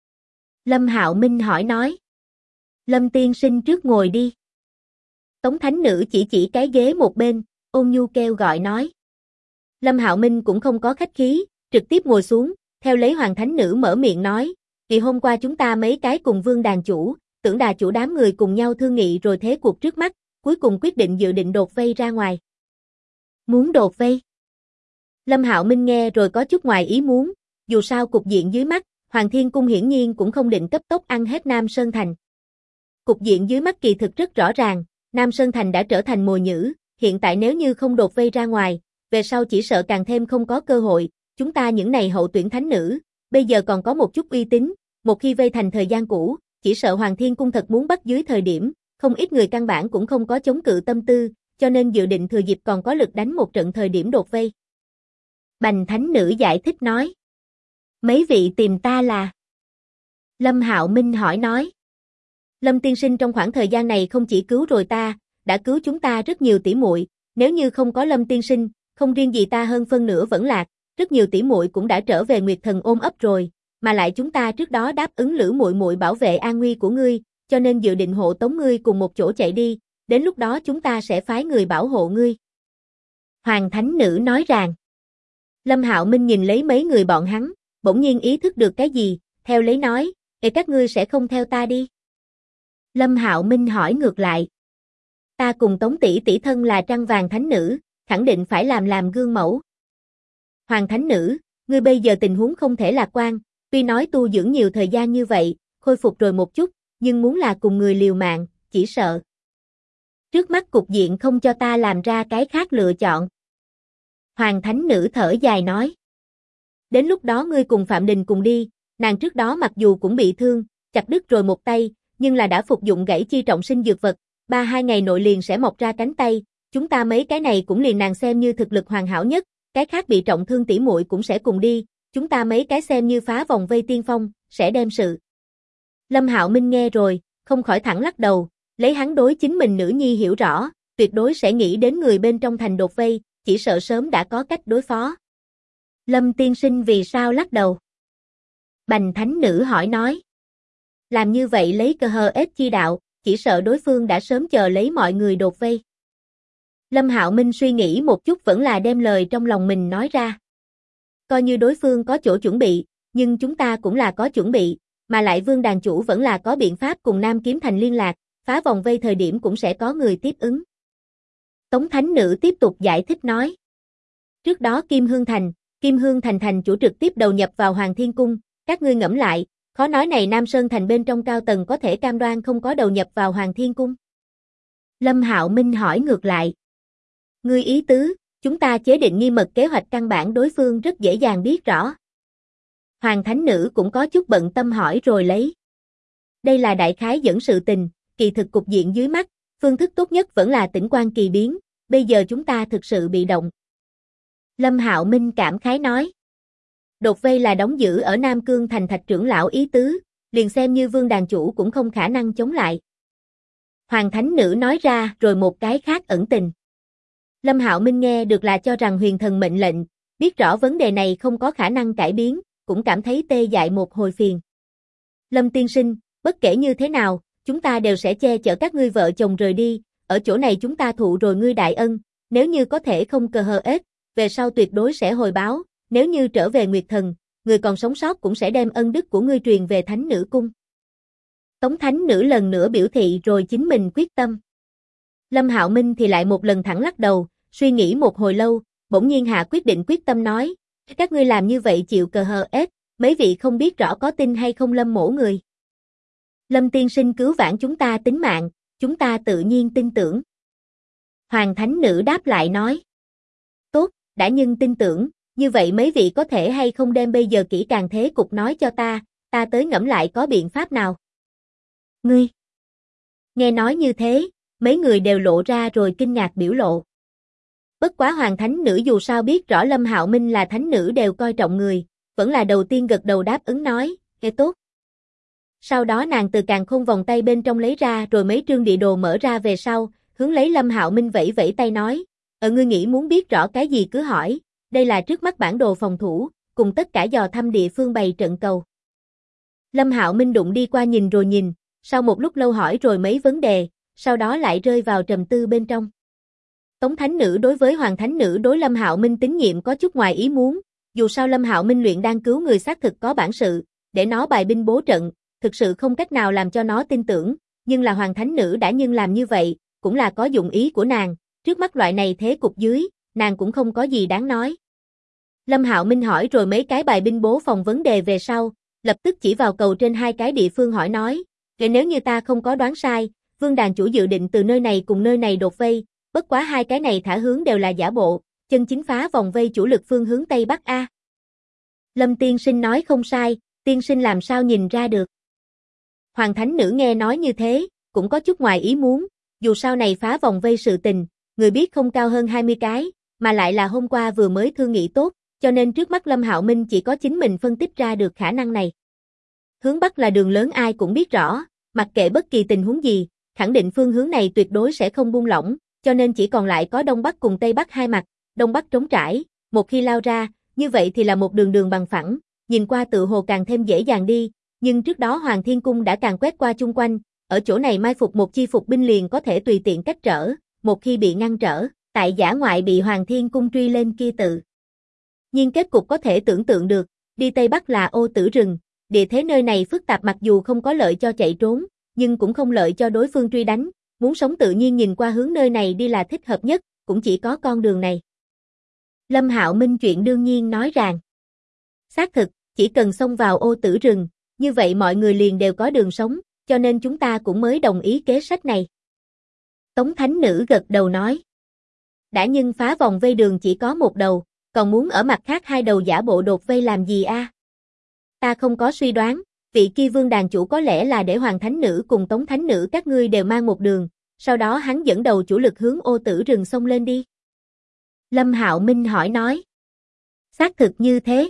Lâm Hạo Minh hỏi nói. Lâm tiên sinh trước ngồi đi. Tống thánh nữ chỉ cái ghế một bên, ôn nhu kêu gọi nói. Lâm Hạo Minh cũng không có khách khí, trực tiếp ngồi xuống, theo lấy hoàng thánh nữ mở miệng nói. Vì hôm qua chúng ta mấy cái cùng Vương đàn chủ, Tưởng đà chủ đám người cùng nhau thương nghị rồi thế cuộc trước mắt, cuối cùng quyết định dự định đột vây ra ngoài. Muốn đột vây? Lâm Hạo Minh nghe rồi có chút ngoài ý muốn, dù sao cục diện dưới mắt, Hoàng Thiên Cung hiển nhiên cũng không định cấp tốc ăn hết Nam Sơn Thành. Cục diện dưới mắt kỳ thực rất rõ ràng, Nam Sơn Thành đã trở thành mồi nhử, hiện tại nếu như không đột vây ra ngoài, về sau chỉ sợ càng thêm không có cơ hội, chúng ta những này hậu tuyển thánh nữ, bây giờ còn có một chút uy tín, một khi vây thành thời gian cũ, chỉ sợ Hoàng Thiên Cung thật muốn bắt dưới thời điểm, không ít người căn bản cũng không có chống cự tâm tư, cho nên dự định thừa dịp còn có lực đánh một trận thời điểm đột vây. Bành thánh nữ giải thích nói. Mấy vị tìm ta là? Lâm Hạo Minh hỏi nói. Lâm tiên sinh trong khoảng thời gian này không chỉ cứu rồi ta, đã cứu chúng ta rất nhiều tỷ muội, nếu như không có Lâm tiên sinh, không riêng gì ta hơn phân nửa vẫn lạc, rất nhiều tỷ muội cũng đã trở về Nguyệt Thần ôm ấp rồi, mà lại chúng ta trước đó đáp ứng Lữ muội muội bảo vệ an nguy của ngươi, cho nên dự định hộ tống ngươi cùng một chỗ chạy đi, đến lúc đó chúng ta sẽ phái người bảo hộ ngươi. Hoàng thánh nữ nói rằng. Lâm Hạo Minh nhìn lấy mấy người bọn hắn, bỗng nhiên ý thức được cái gì, theo lấy nói, các ngươi sẽ không theo ta đi. Lâm Hạo Minh hỏi ngược lại. Ta cùng Tống tỷ tỷ thân là trăng vàng thánh nữ, khẳng định phải làm gương mẫu. Hoàng thánh nữ, ngươi bây giờ tình huống không thể lạc quan, tuy nói tu dưỡng nhiều thời gian như vậy, khôi phục rồi một chút, nhưng muốn là cùng người liều mạng, chỉ sợ. Trước mắt cục diện không cho ta làm ra cái khác lựa chọn. Hoàng thánh nữ thở dài nói. Đến lúc đó ngươi cùng Phạm Đình cùng đi, nàng trước đó mặc dù cũng bị thương, chặt đứt rồi một tay, nhưng là đã phục dụng gãy chi trọng sinh dược vật, 3-2 ngày nội liền sẽ mọc ra cánh tay, chúng ta mấy cái này cũng liền nàng xem như thực lực hoàn hảo nhất, cái khác bị trọng thương tỷ muội cũng sẽ cùng đi, chúng ta mấy cái xem như phá vòng vây tiên phong, sẽ đem sự. Lâm Hạo Minh nghe rồi, không khỏi thẳng lắc đầu, lấy hắn đối chính mình nữ nhi hiểu rõ, tuyệt đối sẽ nghĩ đến người bên trong thành đột vây, chỉ sợ sớm đã có cách đối phó. Lâm tiên sinh vì sao lắc đầu? Bành thánh nữ hỏi nói. Làm như vậy lấy cơ hờ ết chi đạo, chỉ sợ đối phương đã sớm chờ lấy mọi người đột vây. Lâm Hạo Minh suy nghĩ một chút vẫn là đem lời trong lòng mình nói ra. Coi như đối phương có chỗ chuẩn bị, nhưng chúng ta cũng là có chuẩn bị, mà lại Vương đàn chủ vẫn là có biện pháp cùng Nam Kiếm Thành liên lạc, phá vòng vây thời điểm cũng sẽ có người tiếp ứng. Tống thánh nữ tiếp tục giải thích nói. Trước đó Kim Hương Thành thành chủ trực tiếp đầu nhập vào Hoàng Thiên Cung, các ngươi ngẫm lại, khó nói này Nam Sơn Thành bên trong cao tầng có thể cam đoan không có đầu nhập vào Hoàng Thiên Cung. Lâm Hạo Minh hỏi ngược lại. Ngươi ý tứ, chúng ta chế định nghiêm mật kế hoạch căn bản đối phương rất dễ dàng biết rõ. Hoàng thánh nữ cũng có chút bận tâm hỏi rồi lấy. Đây là đại khái dẫn sự tình, kỳ thực cục diện dưới mắt, phương thức tốt nhất vẫn là tĩnh quan kỳ biến, bây giờ chúng ta thực sự bị động. Lâm Hạo Minh cảm khái nói. Đột vây là đóng giữ ở Nam Cương thành Thạch trưởng lão ý tứ, liền xem như Vương đàn chủ cũng không khả năng chống lại. Hoàng thánh nữ nói ra rồi một cái khác ẩn tình. Lâm Hạo Minh nghe được là cho rằng huyền thần mệnh lệnh, biết rõ vấn đề này không có khả năng cải biến, cũng cảm thấy tê dại một hồi phiền. Lâm tiên sinh, bất kể như thế nào, chúng ta đều sẽ che chở các ngươi vợ chồng rời đi, ở chỗ này chúng ta thụ rồi ngươi đại ân, nếu như có thể không cơ hờ ết, về sau tuyệt đối sẽ hồi báo, nếu như trở về Nguyệt Thần, người còn sống sót cũng sẽ đem ân đức của ngươi truyền về Thánh Nữ Cung. Tống Thánh Nữ lần nữa biểu thị rồi chính mình quyết tâm. Lâm Hạo Minh thì lại một lần thẳng lắc đầu, suy nghĩ một hồi lâu, bỗng nhiên hạ quyết định quyết tâm nói, các ngươi làm như vậy chịu cờ hờ ết, mấy vị không biết rõ có tin hay không Lâm mỗ người. Lâm tiên sinh cứu vãn chúng ta tính mạng, chúng ta tự nhiên tin tưởng. Hoàng Thánh Nữ đáp lại nói. Tốt, đã nhưng tin tưởng, như vậy mấy vị có thể hay không đem bây giờ kỹ càng thế cục nói cho ta tới ngẫm lại có biện pháp nào. Ngươi! Nghe nói như thế, mấy người đều lộ ra rồi kinh ngạc biểu lộ. Bất quá Hoàng Thánh Nữ dù sao biết rõ Lâm Hạo Minh là thánh nữ đều coi trọng người, vẫn là đầu tiên gật đầu đáp ứng nói, nghe tốt. Sau đó nàng từ càn khôn vòng tay bên trong lấy ra rồi mấy trương địa đồ mở ra về sau, hướng lấy Lâm Hạo Minh vẫy vẫy tay nói, ngươi nghĩ muốn biết rõ cái gì cứ hỏi, đây là trước mắt bản đồ phòng thủ, cùng tất cả dò thăm địa phương bày trận cầu. Lâm Hạo Minh đụng đi qua nhìn rồi nhìn, sau một lúc lâu hỏi rồi mấy vấn đề, sau đó lại rơi vào trầm tư bên trong. Tống Thánh Nữ đối với Hoàng Thánh Nữ đối Lâm Hạo Minh tín nhiệm có chút ngoài ý muốn, dù sao Lâm Hạo Minh luyện đang cứu người xác thực có bản sự, để nó bài binh bố trận, thực sự không cách nào làm cho nó tin tưởng, nhưng là Hoàng Thánh Nữ đã nhưng làm như vậy, cũng là có dụng ý của nàng, trước mắt loại này thế cục dưới, nàng cũng không có gì đáng nói. Lâm Hạo Minh hỏi rồi mấy cái bài binh bố phòng vấn đề về sau, lập tức chỉ vào cầu trên hai cái địa phương hỏi nói, nếu như ta không có đoán sai, Vương đàn chủ dự định từ nơi này cùng nơi này đột vây, bất quá hai cái này thả hướng đều là giả bộ, chân chính phá vòng vây chủ lực phương hướng Tây Bắc A. Lâm tiên sinh nói không sai, tiên sinh làm sao nhìn ra được. Hoàng Thánh Nữ nghe nói như thế, cũng có chút ngoài ý muốn, dù sau này phá vòng vây sự tình, người biết không cao hơn 20 cái, mà lại là hôm qua vừa mới thương nghị tốt, cho nên trước mắt Lâm Hạo Minh chỉ có chính mình phân tích ra được khả năng này. Hướng Bắc là đường lớn ai cũng biết rõ, mặc kệ bất kỳ tình huống gì, khẳng định phương hướng này tuyệt đối sẽ không buông lỏng, cho nên chỉ còn lại có Đông Bắc cùng Tây Bắc hai mặt, Đông Bắc trống trải, một khi lao ra, như vậy thì là một đường đường bằng phẳng, nhìn qua tự hồ càng thêm dễ dàng đi, nhưng trước đó Hoàng Thiên Cung đã càng quét qua chung quanh, ở chỗ này mai phục một chi phục binh liền có thể tùy tiện cách trở, một khi bị ngăn trở, tại dã ngoại bị Hoàng Thiên Cung truy lên kia tự. Nhưng kết cục có thể tưởng tượng được, đi Tây Bắc là ô tử rừng, địa thế nơi này phức tạp mặc dù không có lợi cho chạy trốn, nhưng cũng không lợi cho đối phương truy đánh, muốn sống tự nhiên nhìn qua hướng nơi này đi là thích hợp nhất, cũng chỉ có con đường này. Lâm Hạo Minh chuyện đương nhiên nói rằng, xác thực, chỉ cần xông vào ô tử rừng, như vậy mọi người liền đều có đường sống, cho nên chúng ta cũng mới đồng ý kế sách này. Tống Thánh Nữ gật đầu nói, đã nhưng phá vòng vây đường chỉ có một đầu, còn muốn ở mặt khác hai đầu giả bộ đột vây làm gì a? Ta không có suy đoán, vị kia Vương đàn chủ có lẽ là để Hoàng Thánh Nữ cùng Tống Thánh Nữ các ngươi đều mang một đường, sau đó hắn dẫn đầu chủ lực hướng ô tử rừng xông lên đi. Lâm Hạo Minh hỏi nói, xác thực như thế.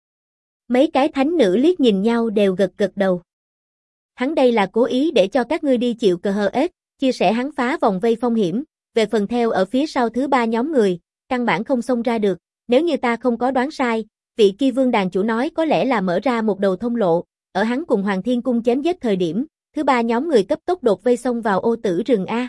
Mấy cái thánh nữ liếc nhìn nhau đều gật gật đầu. Hắn đây là cố ý để cho các ngươi đi chịu cờ hờ ết, chia sẻ hắn phá vòng vây phong hiểm, về phần theo ở phía sau thứ ba nhóm người, căn bản không xông ra được, nếu như ta không có đoán sai, vị kia Vương đàn chủ nói có lẽ là mở ra một đầu thông lộ, ở hắn cùng Hoàng Thiên Cung chém giết thời điểm, thứ ba nhóm người cấp tốc đột vây xông vào ô tử rừng A.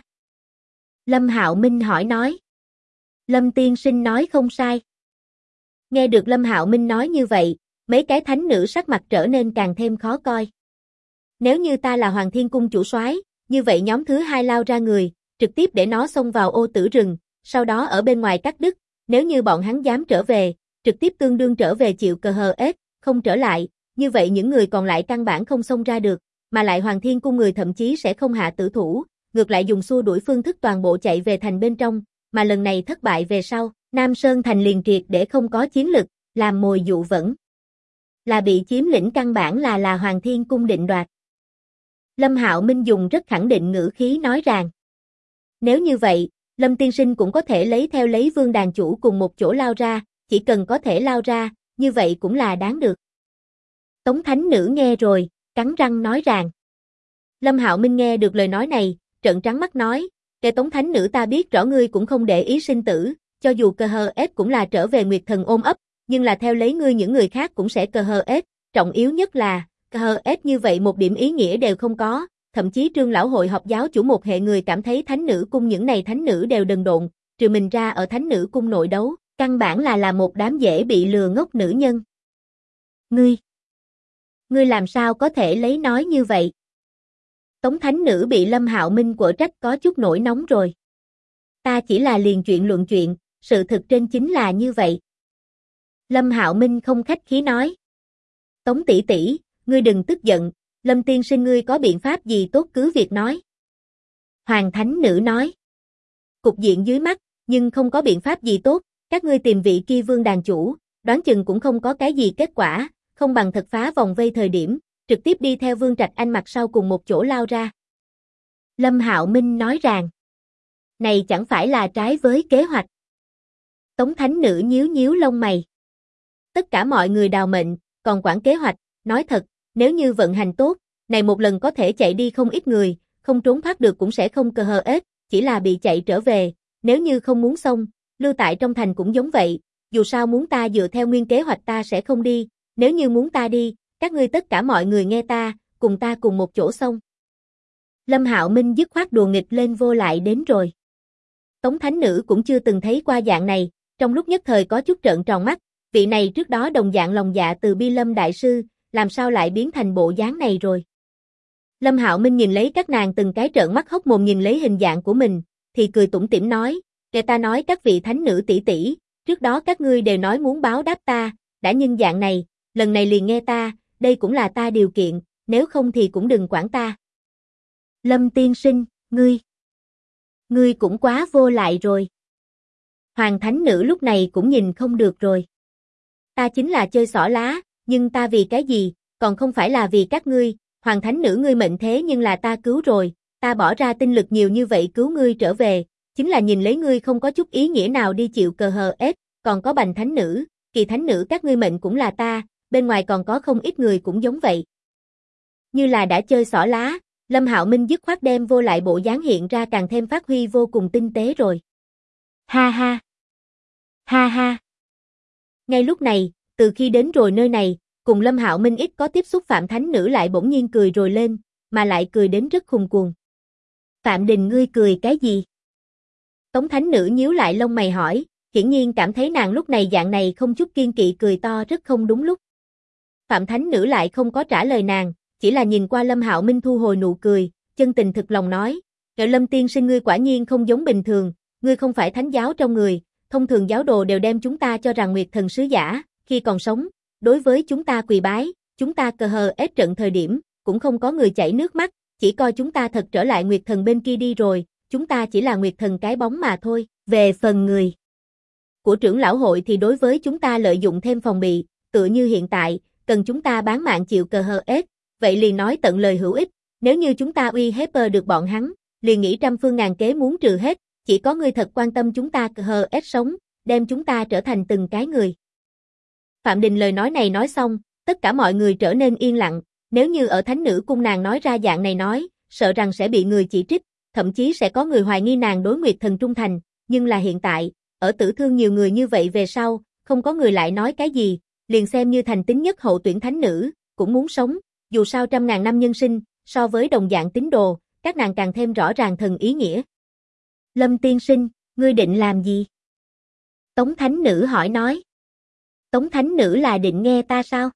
Lâm Hạo Minh hỏi nói. Lâm tiên sinh nói không sai. Nghe được Lâm Hạo Minh nói như vậy, mấy cái thánh nữ sắc mặt trở nên càng thêm khó coi. Nếu như ta là Hoàng Thiên Cung chủ soái, như vậy nhóm thứ hai lao ra người, trực tiếp để nó xông vào ô tử rừng, sau đó ở bên ngoài cắt đứt, nếu như bọn hắn dám trở về, trực tiếp tương đương trở về chịu cờ hờ ết, không trở lại, như vậy những người còn lại căn bản không xông ra được, mà lại Hoàng Thiên Cung người thậm chí sẽ không hạ tử thủ, ngược lại dùng xua đuổi phương thức toàn bộ chạy về thành bên trong, mà lần này thất bại về sau, Nam Sơn thành liền triệt để không có chiến lực, làm mồi dụ vẫn. Là bị chiếm lĩnh căn bản là Hoàng Thiên Cung định đoạt. Lâm Hạo Minh dùng rất khẳng định ngữ khí nói rằng, nếu như vậy, Lâm tiên sinh cũng có thể lấy Vương đàn chủ cùng một chỗ lao ra, chỉ cần có thể lao ra, như vậy cũng là đáng được. Tống Thánh Nữ nghe rồi, cắn răng nói rằng. Lâm Hạo Minh nghe được lời nói này, trợn trắng mắt nói, "Kẻ Tống Thánh Nữ ta biết rõ ngươi cũng không để ý sinh tử, cho dù cờ hờ ết cũng là trở về Nguyệt Thần ôm ấp, nhưng là theo lấy ngươi những người khác cũng sẽ cờ hờ ết, trọng yếu nhất là, cờ hờ ết như vậy một điểm ý nghĩa đều không có, thậm chí Trương lão hội họp giáo chủ một hệ người cảm thấy Thánh Nữ cung những này thánh nữ đều đần độn, trừ mình ra ở Thánh Nữ cung nội đấu, căn bản là một đám dễ bị lừa ngốc nữ nhân." Ngươi làm sao có thể lấy nói như vậy? Tống Thánh Nữ bị Lâm Hạo Minh quở trách có chút nổi nóng rồi. Ta chỉ là liền chuyện luận chuyện, sự thực trên chính là như vậy. Lâm Hạo Minh không khách khí nói. Tống tỷ tỷ, ngươi đừng tức giận, Lâm tiên sinh ngươi có biện pháp gì tốt cứ việc nói. Hoàng Thánh Nữ nói. Cục diện dưới mắt, nhưng không có biện pháp gì tốt, các ngươi tìm vị kia Vương đàn chủ, đoán chừng cũng không có cái gì kết quả, không bằng thật phá vòng vây thời điểm, trực tiếp đi theo Vương Trạch Anh mặt sau cùng một chỗ lao ra. Lâm Hạo Minh nói rằng, này chẳng phải là trái với kế hoạch. Tống Thánh Nữ nhíu nhíu lông mày. Tất cả mọi người đào mệnh, còn quản kế hoạch, nói thật, nếu như vận hành tốt, này một lần có thể chạy đi không ít người, không trốn thoát được cũng sẽ không cờ hờ ết, chỉ là bị chạy trở về, nếu như không muốn xông, lưu tại trong thành cũng giống vậy, dù sao muốn ta dựa theo nguyên kế hoạch ta sẽ không đi, nếu như muốn ta đi, các ngươi tất cả mọi người nghe ta cùng một chỗ xông. Lâm Hạo Minh dứt khoát đùa nghịch lên vô lại đến rồi. Tống Thánh Nữ cũng chưa từng thấy qua dạng này, trong lúc nhất thời có chút trợn tròn mắt, vị này trước đó đồng dạng lòng dạ từ bi Lâm Đại Sư, làm sao lại biến thành bộ dáng này rồi. Lâm Hạo Minh nhìn lấy các nàng từng cái trợn mắt hốc mồm nhìn lấy hình dạng của mình, thì cười tủm tỉm nói, kể ta nói các vị thánh nữ tỷ tỷ, trước đó các ngươi đều nói muốn báo đáp ta, đã nhưng dạng này, lần này liền nghe ta, đây cũng là ta điều kiện, nếu không thì cũng đừng quản ta. Lâm tiên sinh, ngươi cũng quá vô lại rồi. Hoàng thánh nữ lúc này cũng nhìn không được rồi. Ta chính là chơi xỏ lá, nhưng ta vì cái gì, còn không phải là vì các ngươi, hoàng thánh nữ ngươi mệnh thế nhưng là ta cứu rồi, ta bỏ ra tinh lực nhiều như vậy cứu ngươi trở về, chính là nhìn lấy ngươi không có chút ý nghĩa nào đi chịu cờ hờ ết, còn có Bành thánh nữ, Kỳ thánh nữ các ngươi mệnh cũng là ta, bên ngoài còn có không ít người cũng giống vậy. Như là đã chơi xỏ lá, Lâm Hạo Minh dứt khoát đem vô lại bộ dáng hiện ra càng thêm phát huy vô cùng tinh tế rồi. Ha ha. Ha ha. Ngay lúc này, từ khi đến rồi nơi này, cùng Lâm Hạo Minh ít có tiếp xúc Phạm thánh nữ lại bỗng nhiên cười rồi lên, mà lại cười đến rất khùng cuồng. Phạm Đình ngươi cười cái gì? Tống thánh nữ nhíu lại lông mày hỏi, hiển nhiên cảm thấy nàng lúc này dạng này không chút kiên kỵ cười to rất không đúng lúc. Phạm thánh nữ lại không có trả lời nàng, chỉ là nhìn qua Lâm Hạo Minh thu hồi nụ cười, chân tình thực lòng nói, Lâm tiên sinh ngươi quả nhiên không giống bình thường, ngươi không phải thánh giáo trong người, thông thường giáo đồ đều đem chúng ta cho rằng Nguyệt thần sứ giả, khi còn sống, đối với chúng ta quỳ bái, chúng ta cờ hờ ết trận thời điểm, cũng không có người chảy nước mắt, chỉ coi chúng ta thật trở lại Nguyệt thần bên kia đi rồi, chúng ta chỉ là Nguyệt thần cái bóng mà thôi, về phần người của trưởng lão hội thì đối với chúng ta lợi dụng thêm phòng bị, tựa như hiện tại, cần chúng ta bán mạng chịu cờ hờ ết, vậy liền nói tận lời hữu ích, nếu như chúng ta uy hiếp được bọn hắn, liền nghĩ trăm phương ngàn kế muốn trừ hết, chỉ có ngươi thật quan tâm chúng ta cờ hờ ết sống, đem chúng ta trở thành từng cái người. Phạm Đình lời nói này nói xong, tất cả mọi người trở nên yên lặng, nếu như ở thánh nữ cung nàng nói ra dạng này nói, sợ rằng sẽ bị người chỉ trích, thậm chí sẽ có người hoài nghi nàng đối Nguyệt thần trung thành, nhưng là hiện tại, ở tử thương nhiều người như vậy về sau, không có người lại nói cái gì, liền xem như thành tín nhất hậu tuyển thánh nữ, cũng muốn sống, dù sao 100.000 năm nhân sinh, so với đồng dạng tín đồ, các nàng càng thêm rõ ràng thần ý nghĩa. Lâm tiên sinh, ngươi định làm gì? Tống thánh nữ hỏi nói. Tống thánh nữ là định nghe ta sao?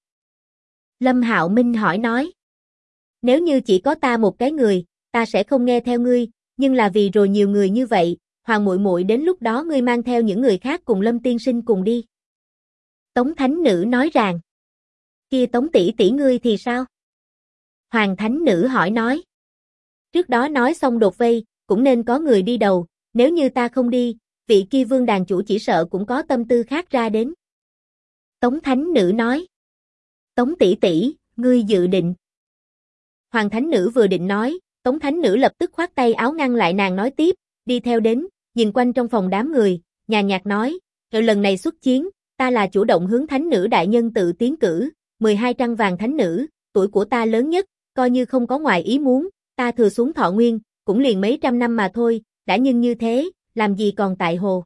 Lâm Hạo Minh hỏi nói. Nếu như chỉ có ta một cái người, ta sẽ không nghe theo ngươi, nhưng là vì rồi nhiều người như vậy, Hoàng muội muội đến lúc đó ngươi mang theo những người khác cùng Lâm tiên sinh cùng đi. Tống thánh nữ nói rằng. Kia Tống tỷ tỷ ngươi thì sao? Hoàng thánh nữ hỏi nói. Trước đó nói xong đột vây, cũng nên có người đi đầu, nếu như ta không đi, vị kia vương đàn chủ chỉ sợ cũng có tâm tư khác ra đến. Tống thánh nữ nói. Tống tỷ tỷ, ngươi dự định. Hoàng thánh nữ vừa định nói, Tống thánh nữ lập tức khoát tay áo ngăn lại nàng nói tiếp, đi theo đến, nhìn quanh trong phòng đám người, nhàn nhạt nói, lần này xuất chiến, ta là chủ động hướng thánh nữ đại nhân tự tiến cử, 12 trăng vàng thánh nữ, tuổi của ta lớn nhất, coi như không có ngoài ý muốn, ta thừa xuống thọ nguyên, cũng liền mấy trăm năm mà thôi, đã nhưng như thế, làm gì còn tại hồ.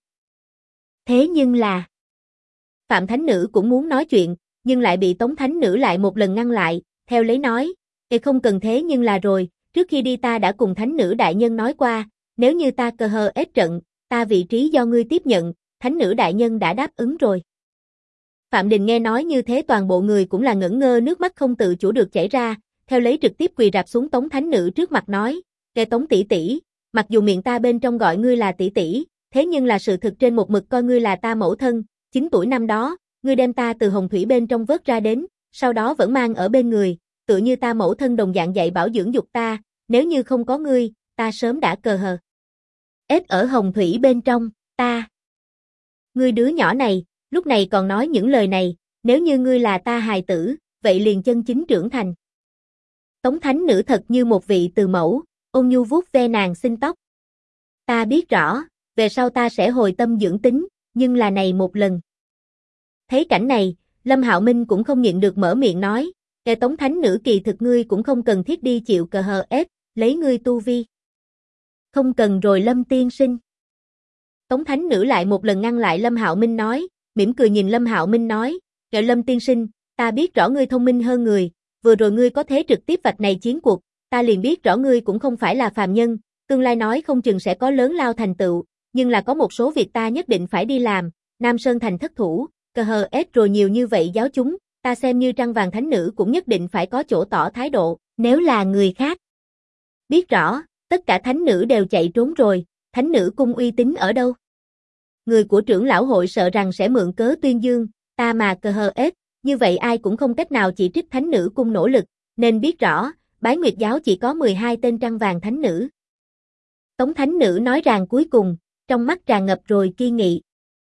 Thế nhưng là, Phạm thánh nữ cũng muốn nói chuyện, nhưng lại bị Tống thánh nữ lại một lần ngăn lại, theo lấy nói, không cần thế nhưng là rồi, trước khi đi ta đã cùng thánh nữ đại nhân nói qua, nếu như ta cờ hờ ết trận, ta vị trí do ngươi tiếp nhận, thánh nữ đại nhân đã đáp ứng rồi. Phạm Đình nghe nói như thế toàn bộ người cũng là ngẩn ngơ nước mắt không tự chủ được chảy ra, theo lấy trực tiếp quỳ rạp xuống Tống thánh nữ trước mặt nói, Tống tỷ tỷ, mặc dù miệng ta bên trong gọi ngươi là tỷ tỷ, thế nhưng là sự thực trên một mực coi ngươi là ta mẫu thân, 9 tuổi năm đó, ngươi đem ta từ hồng thủy bên trong vớt ra đến, sau đó vẫn mang ở bên người, tựa như ta mẫu thân đồng dạng dạy bảo dưỡng dục ta, nếu như không có ngươi, ta sớm đã cờ hờ ết ở hồng thủy bên trong, ta. Ngươi đứa nhỏ này, lúc này còn nói những lời này, nếu như ngươi là ta hài tử, vậy liền chân chính trưởng thành. Tống thánh nữ thật như một vị từ mẫu, ôn nhu vuốt ve nàng xinh tóc. Ta biết rõ, về sau ta sẽ hồi tâm dưỡng tính, nhưng là này một lần. Thấy cảnh này, Lâm Hạo Minh cũng không nhịn được mở miệng nói, Tống thánh nữ kỳ thực ngươi cũng không cần thiết đi chịu cờ hờ ết, lấy ngươi tu vi. Không cần rồi Lâm tiên sinh. Tống thánh nữ lại một lần ngăn lại Lâm Hạo Minh nói, mỉm cười nhìn Lâm Hạo Minh nói, "Ngợi Lâm tiên sinh, ta biết rõ ngươi thông minh hơn người, vừa rồi ngươi có thế trực tiếp vạch này chiến cuộc, ta liền biết rõ ngươi cũng không phải là phàm nhân, tương lai nói không chừng sẽ có lớn lao thành tựu, nhưng là có một số việc ta nhất định phải đi làm, Nam Sơn thành thất thủ, cờ hờ ép rồi nhiều như vậy giáo chúng, ta xem như trăng vàng thánh nữ cũng nhất định phải có chỗ tỏ thái độ, nếu là người khác. Biết rõ, tất cả thánh nữ đều chạy trốn rồi, thánh nữ cung uy tín ở đâu? Người của trưởng lão hội sợ rằng sẽ mượn cớ tuyên dương, ta mà cờ hờ ép, như vậy ai cũng không cách nào chỉ trích thánh nữ cung nỗ lực, nên biết rõ, Bái Nguyệt giáo chỉ có 12 tên trăng vàng thánh nữ. Tống thánh nữ nói rằng cuối cùng, trong mắt tràn ngập rồi kiên nghị.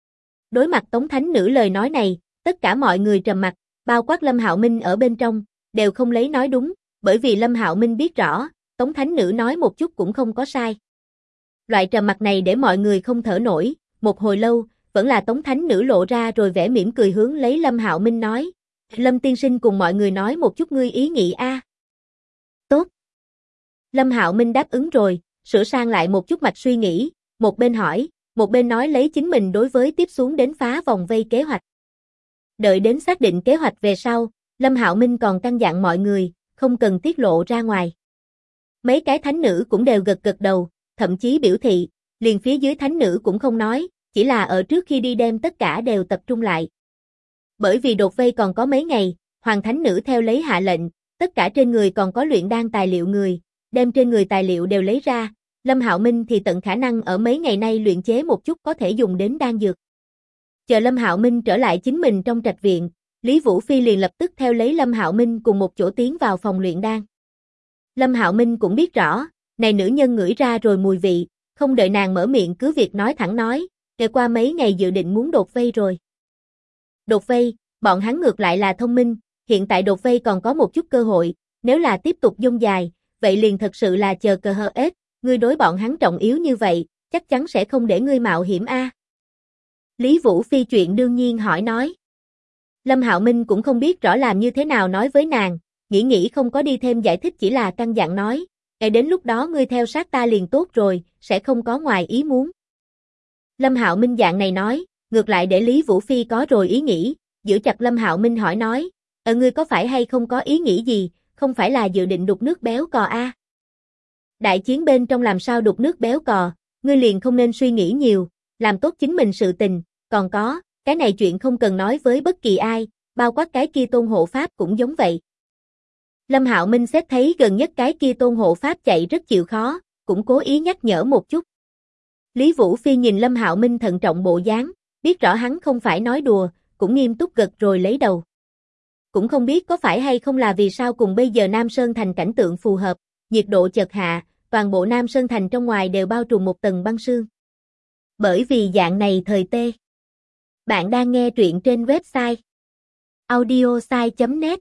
Đối mặt Tống thánh nữ lời nói này, tất cả mọi người trầm mặc, bao quát Lâm Hạo Minh ở bên trong, đều không lấy nói đúng, bởi vì Lâm Hạo Minh biết rõ, Tống thánh nữ nói một chút cũng không có sai. Loại trầm mặc này để mọi người không thở nổi, một hồi lâu, vẫn là Tống thánh nữ lộ ra rồi vẻ mỉm cười hướng lấy Lâm Hạo Minh nói, Lâm tiên sinh cùng mọi người nói một chút ngươi ý nghĩ a. Tốt. Lâm Hạo Minh đáp ứng rồi, sửa sang lại một chút mạch suy nghĩ, một bên hỏi, một bên nói lấy chính mình đối với tiếp xuống đến phá vòng vây kế hoạch. Đợi đến xác định kế hoạch về sau, Lâm Hạo Minh còn căn dặn mọi người, không cần tiết lộ ra ngoài. Mấy cái thánh nữ cũng đều gật gật đầu, thậm chí biểu thị, liền phía dưới thánh nữ cũng không nói, chỉ là ở trước khi đi đem tất cả đều tập trung lại. Bởi vì đột vây còn có mấy ngày, Hoàng thánh nữ theo lấy hạ lệnh, tất cả trên người còn có luyện đan tài liệu người, đem trên người tài liệu đều lấy ra, Lâm Hạo Minh thì tận khả năng ở mấy ngày nay luyện chế một chút có thể dùng đến đan dược. Chờ Lâm Hạo Minh trở lại chính mình trong trạch viện, Lý Vũ Phi liền lập tức theo lấy Lâm Hạo Minh cùng một chỗ tiến vào phòng luyện đan. Lâm Hạo Minh cũng biết rõ, này nữ nhân ngửi ra rồi mùi vị, không đợi nàng mở miệng cứ việc nói thẳng nói, ngày qua mấy ngày dự định muốn đột vây rồi. Đột vây, bọn hắn ngược lại là thông minh, hiện tại đột vây còn có một chút cơ hội, nếu là tiếp tục dông dài, vậy liền thật sự là chờ cờ hờ ết, ngươi đối bọn hắn trọng yếu như vậy, chắc chắn sẽ không để ngươi mạo hiểm a. Lý Vũ Phi chuyện đương nhiên hỏi nói. Lâm Hạo Minh cũng không biết rõ làm như thế nào nói với nàng, nghĩ không có đi thêm giải thích chỉ là căn dặn nói, đến lúc đó ngươi theo sát ta liền tốt rồi, sẽ không có ngoài ý muốn. Lâm Hạo Minh dạng này nói, ngược lại để Lý Vũ Phi có rồi ý nghĩ, giữ chặt Lâm Hạo Minh hỏi nói, ngươi có phải hay không có ý nghĩ gì, không phải là dự định đục nước béo cò a? Đại chiến bên trong làm sao đục nước béo cò, ngươi liền không nên suy nghĩ nhiều, làm tốt chính mình sự tình, còn có, cái này chuyện không cần nói với bất kỳ ai, bao quát cái kia Tôn hộ pháp cũng giống vậy. Lâm Hạo Minh xét thấy gần nhất cái kia Tôn hộ pháp chạy rất chịu khó, cũng cố ý nhắc nhở một chút. Lý Vũ Phi nhìn Lâm Hạo Minh thận trọng bộ dáng, biết rõ hắn không phải nói đùa, cũng nghiêm túc gật rồi lấy đầu. Cũng không biết có phải hay không là vì sao cùng bây giờ Nam Sơn Thành cảnh tượng phù hợp, nhiệt độ chợt hạ, toàn bộ Nam Sơn Thành trong ngoài đều bao trùm một tầng băng sương. Bởi vì dạng này thời tê. Bạn đang nghe truyện trên website audiosai.net.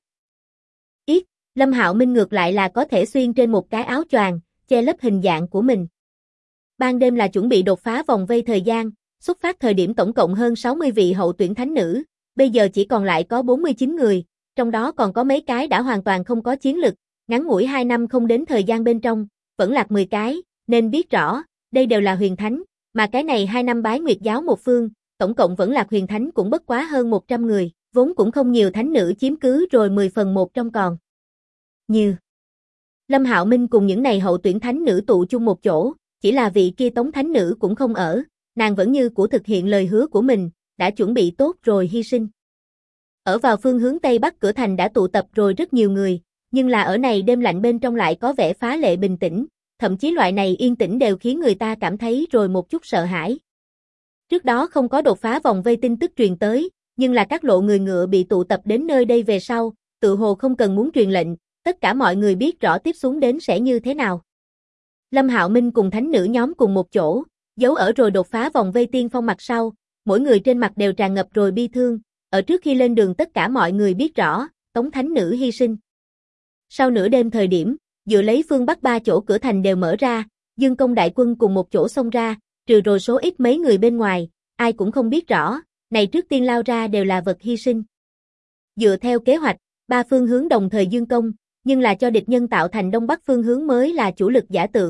Lâm Hạo Minh ngược lại là có thể xuyên trên một cái áo choàng, che lấp hình dạng của mình. Ban đêm là chuẩn bị đột phá vòng vây thời gian, xuất phát thời điểm tổng cộng hơn 60 vị hậu tuyển thánh nữ, bây giờ chỉ còn lại có 49 người, trong đó còn có mấy cái đã hoàn toàn không có chiến lực, ngắn ngủi 2 năm không đến thời gian bên trong, vẫn lạc 10 cái, nên biết rõ, đây đều là huyền thánh, mà cái này 2 năm Bái Nguyệt giáo một phương, tổng cộng vẫn lạc huyền thánh cũng bất quá hơn 100 người, vốn cũng không nhiều thánh nữ chiếm cứ rồi 10 phần 1 trong còn. Như Lâm Hạo Minh cùng những này hậu tuyển thánh nữ tụ chung một chỗ, chỉ là vị kia Tống thánh nữ cũng không ở, nàng vẫn như của thực hiện lời hứa của mình, đã chuẩn bị tốt rồi hy sinh. Ở vào phương hướng Tây Bắc cửa thành đã tụ tập rồi rất nhiều người, nhưng là ở này đêm lạnh bên trong lại có vẻ phá lệ bình tĩnh, thậm chí loại này yên tĩnh đều khiến người ta cảm thấy rồi một chút sợ hãi. Trước đó không có đột phá vòng vây tin tức truyền tới, nhưng là các lộ người ngựa bị tụ tập đến nơi đây về sau, tự hồ không cần muốn truyền lệnh, tất cả mọi người biết rõ tiếp xuống đến sẽ như thế nào. Lâm Hạo Minh cùng thánh nữ nhóm cùng một chỗ, giấu ở rồi đột phá vòng vây tiên phong mặt sau, mỗi người trên mặt đều tràn ngập rồi bi thương, ở trước khi lên đường tất cả mọi người biết rõ, Tống thánh nữ hy sinh. Sau nửa đêm thời điểm, dựa lấy phương Bắc 3 chỗ cửa thành đều mở ra, Dương Công đại quân cùng một chỗ xông ra, trừ rồi số ít mấy người bên ngoài, ai cũng không biết rõ, này trước tiên lao ra đều là vật hy sinh. Dựa theo kế hoạch, 3 phương hướng đồng thời dương công, nhưng là cho địch nhân tạo thành Đông Bắc phương hướng mới là chủ lực giả tượng,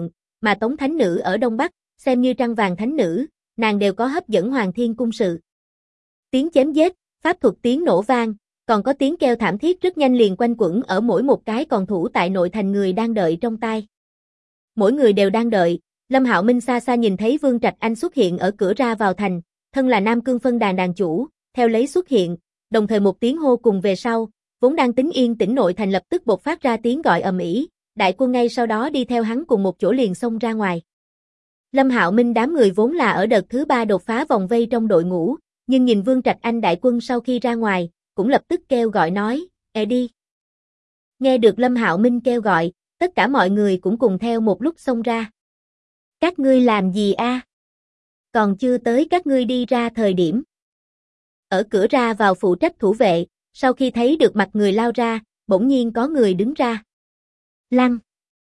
mà Tống Thánh Nữ ở Đông Bắc, xem như trăng vàng thánh nữ, nàng đều có hấp dẫn Hoàng Thiên Cung sự. Tiếng chém giết, pháp thuật tiếng nổ vang, còn có tiếng kêu thảm thiết rất nhanh liền quanh quẩn ở mỗi một cái còn thủ tại nội thành người đang đợi trong tai. Mỗi người đều đang đợi, Lâm Hạo Minh xa xa nhìn thấy Vương Trạch Anh xuất hiện ở cửa ra vào thành, thân là Nam Cương phân đàn đàn chủ, theo lấy xuất hiện, đồng thời một tiếng hô cùng về sau, vốn đang tính yên tĩnh nội thành lập tức bộc phát ra tiếng gọi ầm ĩ, đại quân ngay sau đó đi theo hắn cùng một chỗ liền xông ra ngoài. Lâm Hạo Minh đám người vốn là ở đợt thứ 3 đột phá vòng vây trong đội ngũ, nhưng nhìn Vương Trạch Anh đại quân sau khi ra ngoài, cũng lập tức kêu gọi nói, đi. Nghe được Lâm Hạo Minh kêu gọi, tất cả mọi người cũng cùng theo một lúc xông ra. Các ngươi làm gì a? Còn chưa tới các ngươi đi ra thời điểm. Ở cửa ra vào phụ trách thủ vệ, sau khi thấy được mặt người lao ra, bỗng nhiên có người đứng ra. Lăng.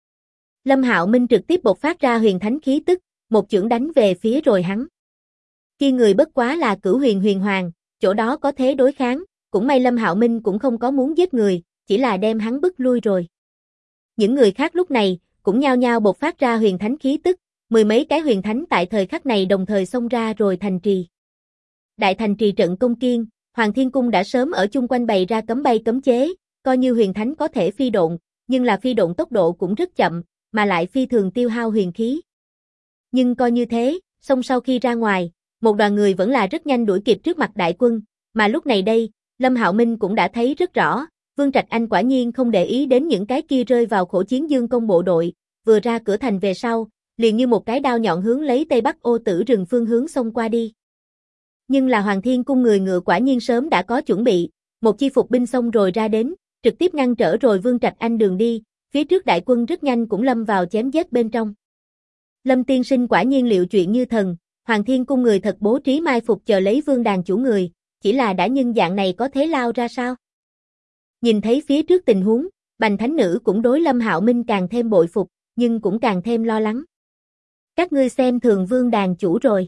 Lâm Hạo Minh trực tiếp bộc phát ra huyền thánh khí tức, một chưởng đánh về phía rồi hắn. Kia người bất quá là Cửu Huyền Huyền Hoàng, chỗ đó có thế đối kháng, cũng may Lâm Hạo Minh cũng không có muốn giết người, chỉ là đem hắn bức lui rồi. Những người khác lúc này cũng nhao nhao bộc phát ra huyền thánh khí tức, mười mấy cái huyền thánh tại thời khắc này đồng thời xông ra rồi thành trì. Đại thành trì trận công kiên, Hoàng Thiên Cung đã sớm ở chung quanh bày ra cấm bay cấm chế, coi như huyền thánh có thể phi độn, nhưng là phi độn tốc độ cũng rất chậm, mà lại phi thường tiêu hao huyền khí. Nhưng coi như thế, song sau khi ra ngoài, một đoàn người vẫn là rất nhanh đuổi kịp trước mặt đại quân, mà lúc này đây, Lâm Hạo Minh cũng đã thấy rất rõ, Vương Trạch Anh quả nhiên không để ý đến những cái kia rơi vào khổ chiến dương công bộ đội, vừa ra cửa thành về sau, liền như một cái đao nhọn hướng lấy Tây Bắc Ô Tử rừng phương hướng xông qua đi. Nhưng là Hoàng Thiên Cung người ngựa quả nhiên sớm đã có chuẩn bị, một chi phục binh xông rồi ra đến, trực tiếp ngăn trở rồi Vương Trạch Anh đường đi, phía trước đại quân rất nhanh cũng lâm vào chém giết bên trong. Lâm tiên sinh quả nhiên liệu chuyện như thần, Hoàng Thiên Cung người thật bố trí mai phục chờ lấy Vương đàn chủ người, chỉ là đã nhân dạng này có thế lao ra sao? Nhìn thấy phía trước tình huống, Bành Thánh Nữ cũng đối Lâm Hạo Minh càng thêm bội phục, nhưng cũng càng thêm lo lắng. Các ngươi xem thường Vương đàn chủ rồi.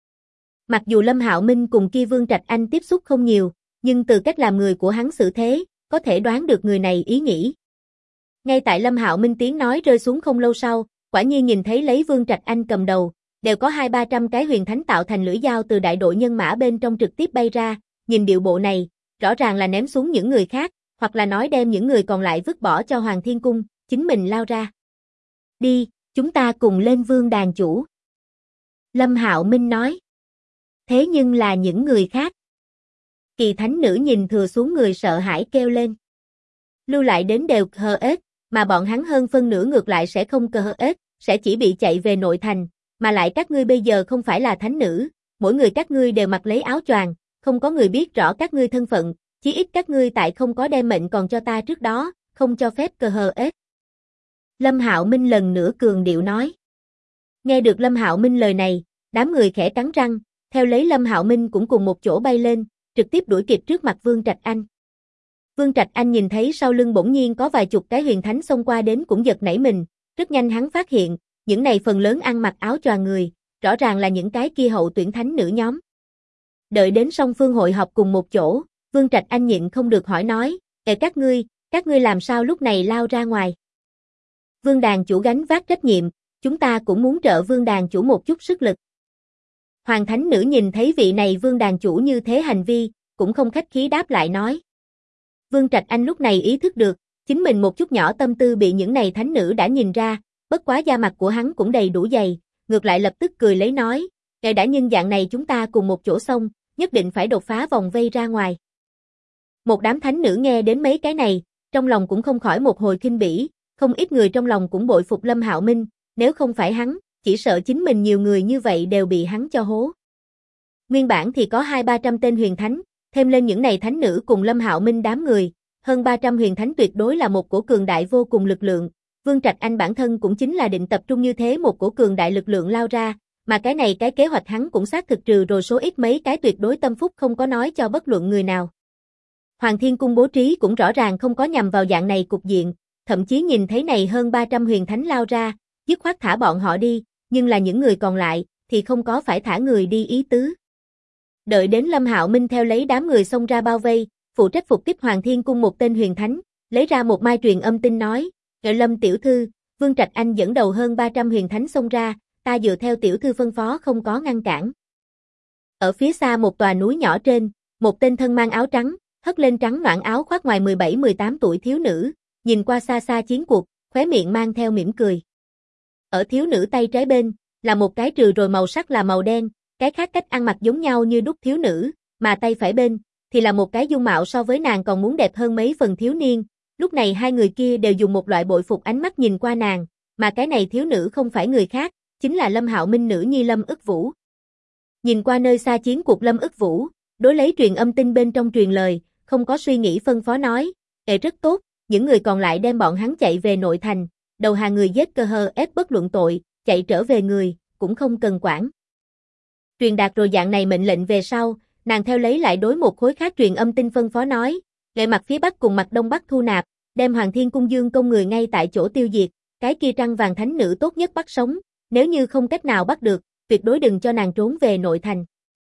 Mặc dù Lâm Hạo Minh cùng kia Vương Trạch Anh tiếp xúc không nhiều, nhưng từ cách làm người của hắn xử thế, có thể đoán được người này ý nghĩ. Ngay tại Lâm Hạo Minh tiếng nói rơi xuống không lâu sau, quả nhiên nhìn thấy lấy Vương Trạch Anh cầm đầu, đều có 200-300 cái huyền thánh tạo thành lưỡi dao từ đại đội nhân mã bên trong trực tiếp bay ra, nhìn điệu bộ này, rõ ràng là ném xuống những người khác, hoặc là nói đem những người còn lại vứt bỏ cho Hoàng Thiên Cung, chính mình lao ra. Đi, chúng ta cùng lên Vương đàn chủ. Lâm Hạo Minh nói. Thế nhưng là những người khác. Kỳ Thánh Nữ nhìn thừa xuống người sợ hãi kêu lên. Lưu lại đến đều hờ ết, mà bọn hắn hơn phân nửa ngược lại sẽ không hờ ết, sẽ chỉ bị chạy về nội thành, mà lại các ngươi bây giờ không phải là thánh nữ, mỗi người các ngươi đều mặc lấy áo choàng, không có người biết rõ các ngươi thân phận, chí ít các ngươi tại không có đem mệnh còn cho ta trước đó, không cho phép hờ ết. Lâm Hạo Minh lần nữa cường điệu nói. Nghe được Lâm Hạo Minh lời này, đám người khẽ cắn răng, theo lấy Lâm Hạo Minh cũng cùng một chỗ bay lên, trực tiếp đuổi kịp trước mặt Vương Trạch Anh. Vương Trạch Anh nhìn thấy sau lưng bỗng nhiên có vài chục cái huyền thánh xông qua đến cũng giật nảy mình, rất nhanh hắn phát hiện, những này phần lớn ăn mặc áo choàng người, rõ ràng là những cái kia hậu tuyển thánh nữ nhóm. Đợi đến song phương hội họp cùng một chỗ, Vương Trạch Anh nhịn không được hỏi nói, các ngươi làm sao lúc này lao ra ngoài? Vương đàn chủ gánh vác trách nhiệm, chúng ta cũng muốn trợ Vương đàn chủ một chút sức lực. Hoàng thánh nữ nhìn thấy vị này Vương đàn chủ như thế hành vi, cũng không khách khí đáp lại nói. Vương Trạch Anh lúc này ý thức được, chính mình một chút nhỏ tâm tư bị những này thánh nữ đã nhìn ra, bất quá da mặt của hắn cũng đầy đủ dày, ngược lại lập tức cười lấy nói, ngài đã nhân dạng này chúng ta cùng một chỗ xông, nhất định phải đột phá vòng vây ra ngoài. Một đám thánh nữ nghe đến mấy cái này, trong lòng cũng không khỏi một hồi khinh bỉ, không ít người trong lòng cũng bội phục Lâm Hạo Minh, nếu không phải hắn, chỉ sợ chính mình nhiều người như vậy đều bị hắn cho hố. Nguyên bản thì có 200-300 tên huyền thánh, thêm lên những này thánh nữ cùng Lâm Hạo Minh đám người, hơn 300 huyền thánh tuyệt đối là một cổ cường đại vô cùng lực lượng. Vương Trạch Anh bản thân cũng chính là định tập trung như thế một cổ cường đại lực lượng lao ra, mà cái này cái kế hoạch hắn cũng xác thực trừ rồi số ít mấy cái tuyệt đối tâm phúc không có nói cho bất luận người nào. Hoàng Thiên Cung bố trí cũng rõ ràng không có nhằm vào dạng này cục diện, thậm chí nhìn thấy này hơn 300 huyền thánh lao ra, dứt khoát thả bọn họ đi, nhưng là những người còn lại thì không có phải thả người đi ý tứ. Đợi đến Lâm Hạo Minh theo lấy đám người xông ra bao vây, phụ trách phục tiếp Hoàng Thiên Cung một tên huyền thánh, lấy ra một mai truyền âm tin nói, "Ngợi Lâm tiểu thư, Vương Trạch Anh dẫn đầu hơn 300 huyền thánh xông ra, ta dựa theo tiểu thư phân phó không có ngăn cản. Ở phía xa một tòa núi nhỏ trên, một tên thân mang áo trắng, hất lên trắng noãn áo khoác ngoài 17-18 tuổi thiếu nữ, nhìn qua xa xa chiến cuộc, khóe miệng mang theo mỉm cười. Ở thiếu nữ tay trái bên, là một cái trừ rồi màu sắc là màu đen, cái khác cách ăn mặc giống nhau như đúc thiếu nữ, mà tay phải bên, thì là một cái dung mạo so với nàng còn muốn đẹp hơn mấy phần thiếu niên. Lúc này hai người kia đều dùng một loại bội phục ánh mắt nhìn qua nàng, mà cái này thiếu nữ không phải người khác, chính là Lâm Hạo Minh nữ nhi Lâm Ức Vũ. Nhìn qua nơi xa chiến cuộc Lâm Ức Vũ, đối lấy truyền âm tin bên trong truyền lời, không có suy nghĩ phân phó nói, rất tốt, những người còn lại đem bọn hắn chạy về nội thành, đầu hàng người giết cơ hờ ép bất luận tội, chạy trở về người, cũng không cần quản. Truyền đạt rồi dạng này mệnh lệnh về sau, nàng theo lấy lại đối một khối khác truyền âm tin phân phó nói, mặt phía bắc cùng mặt đông bắc thu nạp, đem Hoàng Thiên Cung Dương công người ngay tại chỗ tiêu diệt, cái kia trăng vàng thánh nữ tốt nhất bắt sống, nếu như không cách nào bắt được, tuyệt đối đừng cho nàng trốn về nội thành.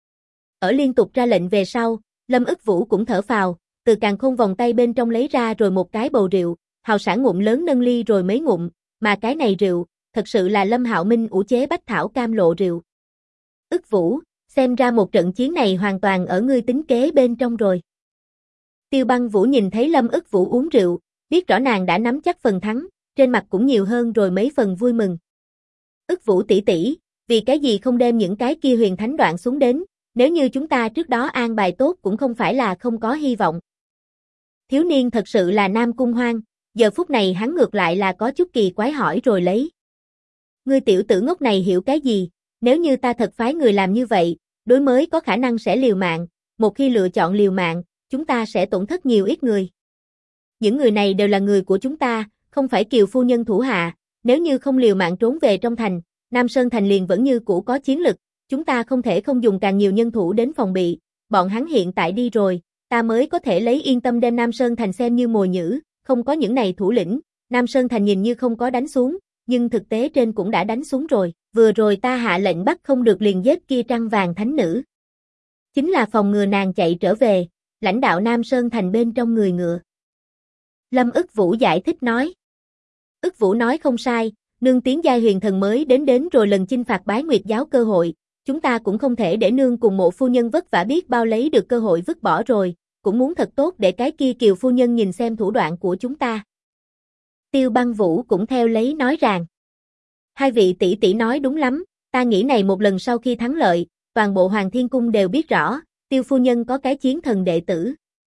Ở liên tục ra lệnh về sau, Lâm Ức Vũ cũng thở phào, từ càn khôn vòng tay bên trong lấy ra rồi một cái bầu rượu, hào sản ngụm lớn nâng ly rồi mấy ngụm, mà cái này rượu, thật sự là Lâm Hạo Minh ủ chế bách thảo cam lộ rượu. Ức Vũ, xem ra một trận chiến này hoàn toàn ở ngươi tính kế bên trong rồi. Tiêu Băng Vũ nhìn thấy Lâm Ức Vũ uống rượu, biết rõ nàng đã nắm chắc phần thắng, trên mặt cũng nhiều hơn rồi mấy phần vui mừng. Ức Vũ tỷ tỷ, vì cái gì không đem những cái kia huyền thánh đoạn xuống đến, nếu như chúng ta trước đó an bài tốt cũng không phải là không có hy vọng. Thiếu niên thật sự là Nam Cung Hoang, giờ phút này hắn ngược lại là có chút kỳ quái hỏi rồi lấy. Ngươi tiểu tử ngốc này hiểu cái gì, nếu như ta thật phái người làm như vậy, đối mới có khả năng sẽ liều mạng, một khi lựa chọn liều mạng, chúng ta sẽ tổn thất nhiều ít người. Những người này đều là người của chúng ta, không phải Kiều phu nhân thủ hạ, nếu như không liều mạng trốn về trong thành, Nam Sơn thành liền vẫn như cũ có chiến lực, chúng ta không thể không dùng càng nhiều nhân thủ đến phòng bị, bọn hắn hiện tại đi rồi, ta mới có thể lấy yên tâm đem Nam Sơn thành xem như mồi nhử, không có những này thủ lĩnh, Nam Sơn thành nhìn như không có đánh xuống, nhưng thực tế trên cũng đã đánh xuống rồi, vừa rồi ta hạ lệnh bắt không được liền giết kia trăng vàng thánh nữ. Chính là phòng ngừa nàng chạy trở về, lãnh đạo Nam Sơn thành bên trong người ngựa. Lâm Ức Vũ giải thích nói. Ức Vũ nói không sai, nương tiến giai huyền thần mới đến rồi lần chinh phạt bái nguyệt giáo cơ hội, chúng ta cũng không thể để nương cùng Mộ phu nhân vất vả biết bao lấy được cơ hội vứt bỏ rồi, cũng muốn thật tốt để cái kia Kiều phu nhân nhìn xem thủ đoạn của chúng ta. Tiêu Băng Vũ cũng theo lấy nói rằng, hai vị tỷ tỷ nói đúng lắm, ta nghĩ này một lần sau khi thắng lợi, toàn bộ Hoàng Thiên Cung đều biết rõ, Tiêu phu nhân có cái chiến thần đệ tử.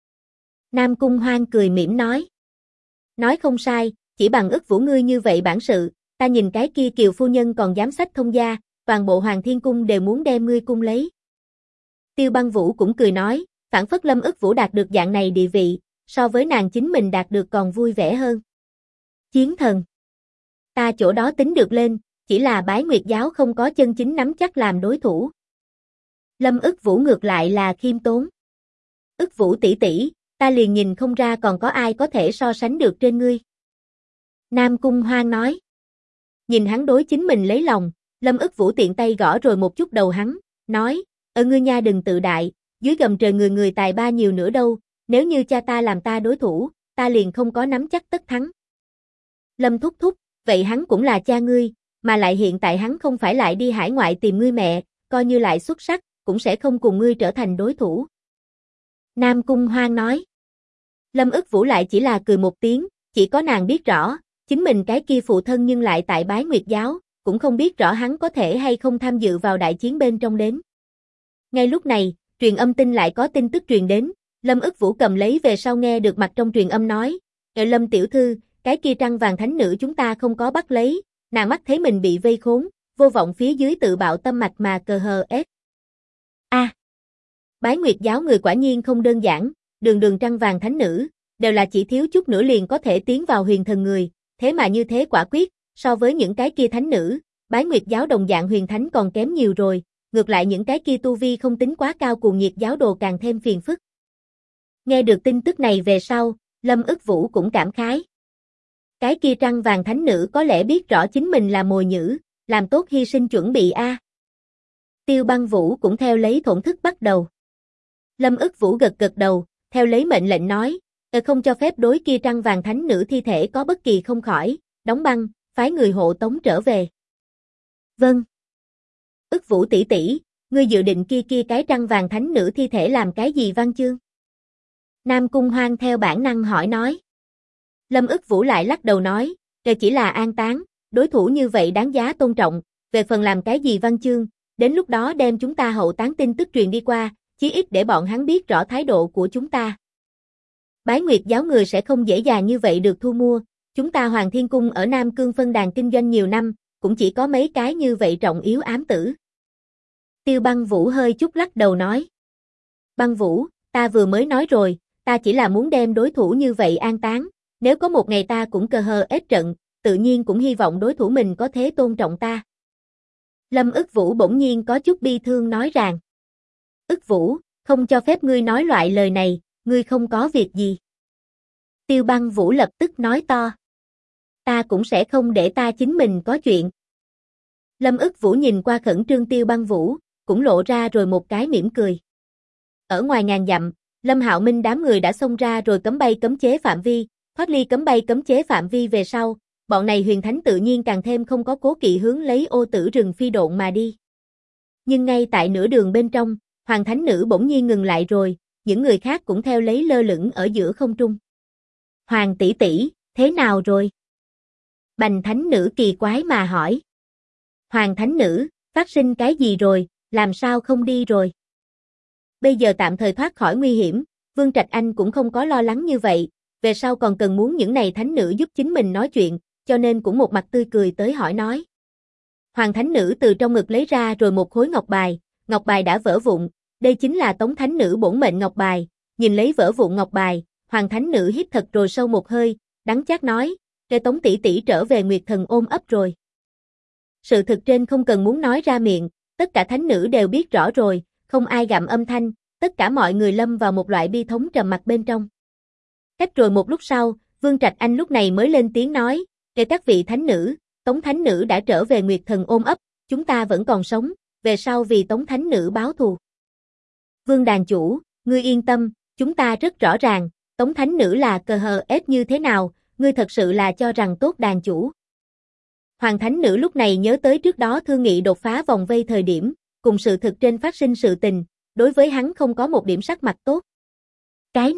Nam Cung Hoang cười mỉm nói. Nói không sai, chỉ bằng Ức Vũ ngươi như vậy bản sự, ta nhìn cái kia Kiều phu nhân còn dám sách thông gia, toàn bộ Hoàng Thiên Cung đều muốn đem ngươi cung lấy. Tiêu Băng Vũ cũng cười nói, phản phất Lâm Ức Vũ đạt được dạng này địa vị, so với nàng chính mình đạt được còn vui vẻ hơn. Chiến thần. Ta chỗ đó tính được lên, chỉ là bái nguyệt giáo không có chân chính nắm chắc làm đối thủ. Lâm Ức Vũ ngược lại là khiêm tốn. Ức Vũ tỷ tỷ, ta liền nhìn không ra còn có ai có thể so sánh được trên ngươi. Nam Cung Hoang nói. Nhìn hắn đối chính mình lấy lòng, Lâm Ức Vũ tiện tay gõ rồi một chút đầu hắn, nói, ngươi nha đừng tự đại, dưới gầm trời người người tài ba nhiều nữa đâu, nếu như cha ta làm ta đối thủ, ta liền không có nắm chắc tất thắng. Lâm thúc thúc, vậy hắn cũng là cha ngươi, mà lại hiện tại hắn không phải lại đi hải ngoại tìm ngươi mẹ, coi như lại xuất sắc, cũng sẽ không cùng ngươi trở thành đối thủ. Nam Cung Hoang nói. Lâm Ức Vũ lại chỉ là cười một tiếng, chỉ có nàng biết rõ, chính mình cái kia phụ thân nhưng lại tại bái nguyệt giáo, cũng không biết rõ hắn có thể hay không tham dự vào đại chiến bên trong đến. Ngay lúc này, truyền âm tin lại có tin tức truyền đến, Lâm Ức Vũ cầm lấy về sau nghe được mặt trong truyền âm nói, Lâm tiểu thư, cái kia trăng vàng thánh nữ chúng ta không có bắt lấy, nàng mắt thấy mình bị vây khốn, vô vọng phía dưới tự bạo tâm mạch mà cờ hờ ép. Bái nguyệt giáo người quả nhiên không đơn giản, đường trăng vàng thánh nữ, đều là chỉ thiếu chút nữa liền có thể tiến vào huyền thần người, thế mà như thế quả quyết, so với những cái kia thánh nữ, bái nguyệt giáo đồng dạng huyền thánh còn kém nhiều rồi, ngược lại những cái kia tu vi không tính quá cao cuồng nhiệt giáo đồ càng thêm phiền phức. Nghe được tin tức này về sau, Lâm Ức Vũ cũng cảm khái. Cái kia trăng vàng thánh nữ có lẽ biết rõ chính mình là mồi nhử, làm tốt hy sinh chuẩn bị a. Tiêu Băng Vũ cũng theo lấy thổn thức bắt đầu. Lâm Ức Vũ gật gật đầu, theo lấy mệnh lệnh nói, không cho phép đối kia trăng vàng thánh nữ thi thể có bất kỳ không khỏi, đóng băng, phái người hộ tống trở về. Vâng. Ức Vũ tỷ tỷ, ngươi dự định kia cái trăng vàng thánh nữ thi thể làm cái gì văn chương? Nam Cung Hoang theo bản năng hỏi nói. Lâm Ức Vũ lại lắc đầu nói, đều chỉ là an táng, đối thủ như vậy đáng giá tôn trọng, về phần làm cái gì văn chương, đến lúc đó đem chúng ta hậu táng tin tức truyền đi qua, chí ít để bọn hắn biết rõ thái độ của chúng ta. Bái Nguyệt giáo người sẽ không dễ dàng như vậy được thu mua, chúng ta Hoàng Thiên Cung ở Nam Cương phân đàn kinh doanh nhiều năm, cũng chỉ có mấy cái như vậy trọng yếu ám tử. Tiêu Băng Vũ hơi chút lắc đầu nói. Băng Vũ, ta vừa mới nói rồi, ta chỉ là muốn đem đối thủ như vậy an táng, nếu có một ngày ta cũng cơ hờ ết trận, tự nhiên cũng hy vọng đối thủ mình có thế tôn trọng ta. Lâm Ức Vũ bỗng nhiên có chút bi thương nói rằng. Ức Vũ, không cho phép ngươi nói loại lời này, ngươi không có việc gì. Tiêu Băng Vũ lập tức nói to. Ta cũng sẽ không để ta chính mình có chuyện. Lâm Ức Vũ nhìn qua khẩn trương Tiêu Băng Vũ, cũng lộ ra rồi một cái mỉm cười. Ở ngoài ngàn dặm, Lâm Hạo Minh đám người đã xông ra rồi cấm bay cấm chế phạm vi, thoát ly cấm bay cấm chế phạm vi về sau, bọn này huyền thánh tự nhiên càng thêm không có cố kỵ hướng lấy ô tử rừng phi độn mà đi. Nhưng ngay tại nửa đường bên trong, Hoàng Thánh Nữ bỗng nhiên ngừng lại rồi, những người khác cũng theo lấy lơ lửng ở giữa không trung. Hoàng tỷ tỷ, thế nào rồi? Bành Thánh Nữ kỳ quái mà hỏi. Hoàng Thánh Nữ, phát sinh cái gì rồi, làm sao không đi rồi? Bây giờ tạm thời thoát khỏi nguy hiểm, Vương Trạch Anh cũng không có lo lắng như vậy, về sau còn cần muốn những này thánh nữ giúp chính mình nói chuyện, cho nên cũng một mặt tươi cười tới hỏi nói. Hoàng Thánh Nữ từ trong ngực lấy ra rồi một khối ngọc bài đã vỡ vụn, đây chính là Tống Thánh Nữ bổn mệnh ngọc bài, nhìn lấy vỡ vụn ngọc bài, Hoàng Thánh Nữ hít thật rồi sâu một hơi, đắng chát nói, "Để Tống tỷ tỷ trở về Nguyệt Thần ôm ấp rồi." Sự thực trên không cần muốn nói ra miệng, tất cả thánh nữ đều biết rõ rồi, không ai gặm âm thanh, tất cả mọi người lâm vào một loại bi thống trầm mặc bên trong. Cách rồi một lúc sau, Vương Trạch Anh lúc này mới lên tiếng nói, "Để các vị thánh nữ, Tống Thánh Nữ đã trở về Nguyệt Thần ôm ấp, chúng ta vẫn còn sống, về sau vì Tống Thánh Nữ báo thù." Vương đàn chủ, ngươi yên tâm, chúng ta rất rõ ràng, Tống Thánh Nữ là cờ hờ ết như thế nào, ngươi thật sự là cho rằng tốt đàn chủ. Hoàng Thánh Nữ lúc này nhớ tới trước đó thương nghị đột phá vòng vây thời điểm, cùng sự thực trên phát sinh sự tình, đối với hắn không có một điểm sắc mặt tốt. Cái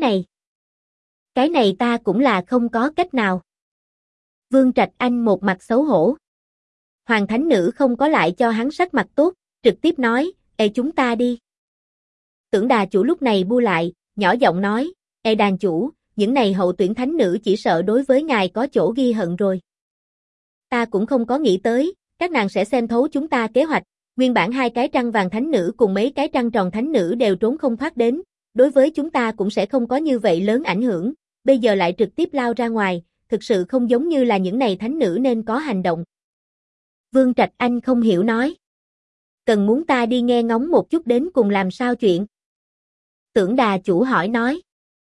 này ta cũng là không có cách nào. Vương Trạch Anh một mặt xấu hổ. Hoàng Thánh Nữ không có lại cho hắn sắc mặt tốt, trực tiếp nói, "Ê chúng ta đi." Tưởng đà chủ lúc này bu lại, nhỏ giọng nói, "Ê đàn chủ, những này hậu tuyển thánh nữ chỉ sợ đối với ngài có chỗ ghi hận rồi." Ta cũng không có nghĩ tới, các nàng sẽ xem thấu chúng ta kế hoạch, nguyên bản 2 cái trăng vàng thánh nữ cùng mấy cái trăng tròn thánh nữ đều trốn không thoát đến, đối với chúng ta cũng sẽ không có như vậy lớn ảnh hưởng, bây giờ lại trực tiếp lao ra ngoài, thực sự không giống như là những này thánh nữ nên có hành động. Vương Trạch Anh không hiểu nói. Cần muốn ta đi nghe ngóng một chút đến cùng làm sao chuyện? Tưởng đà chủ hỏi nói.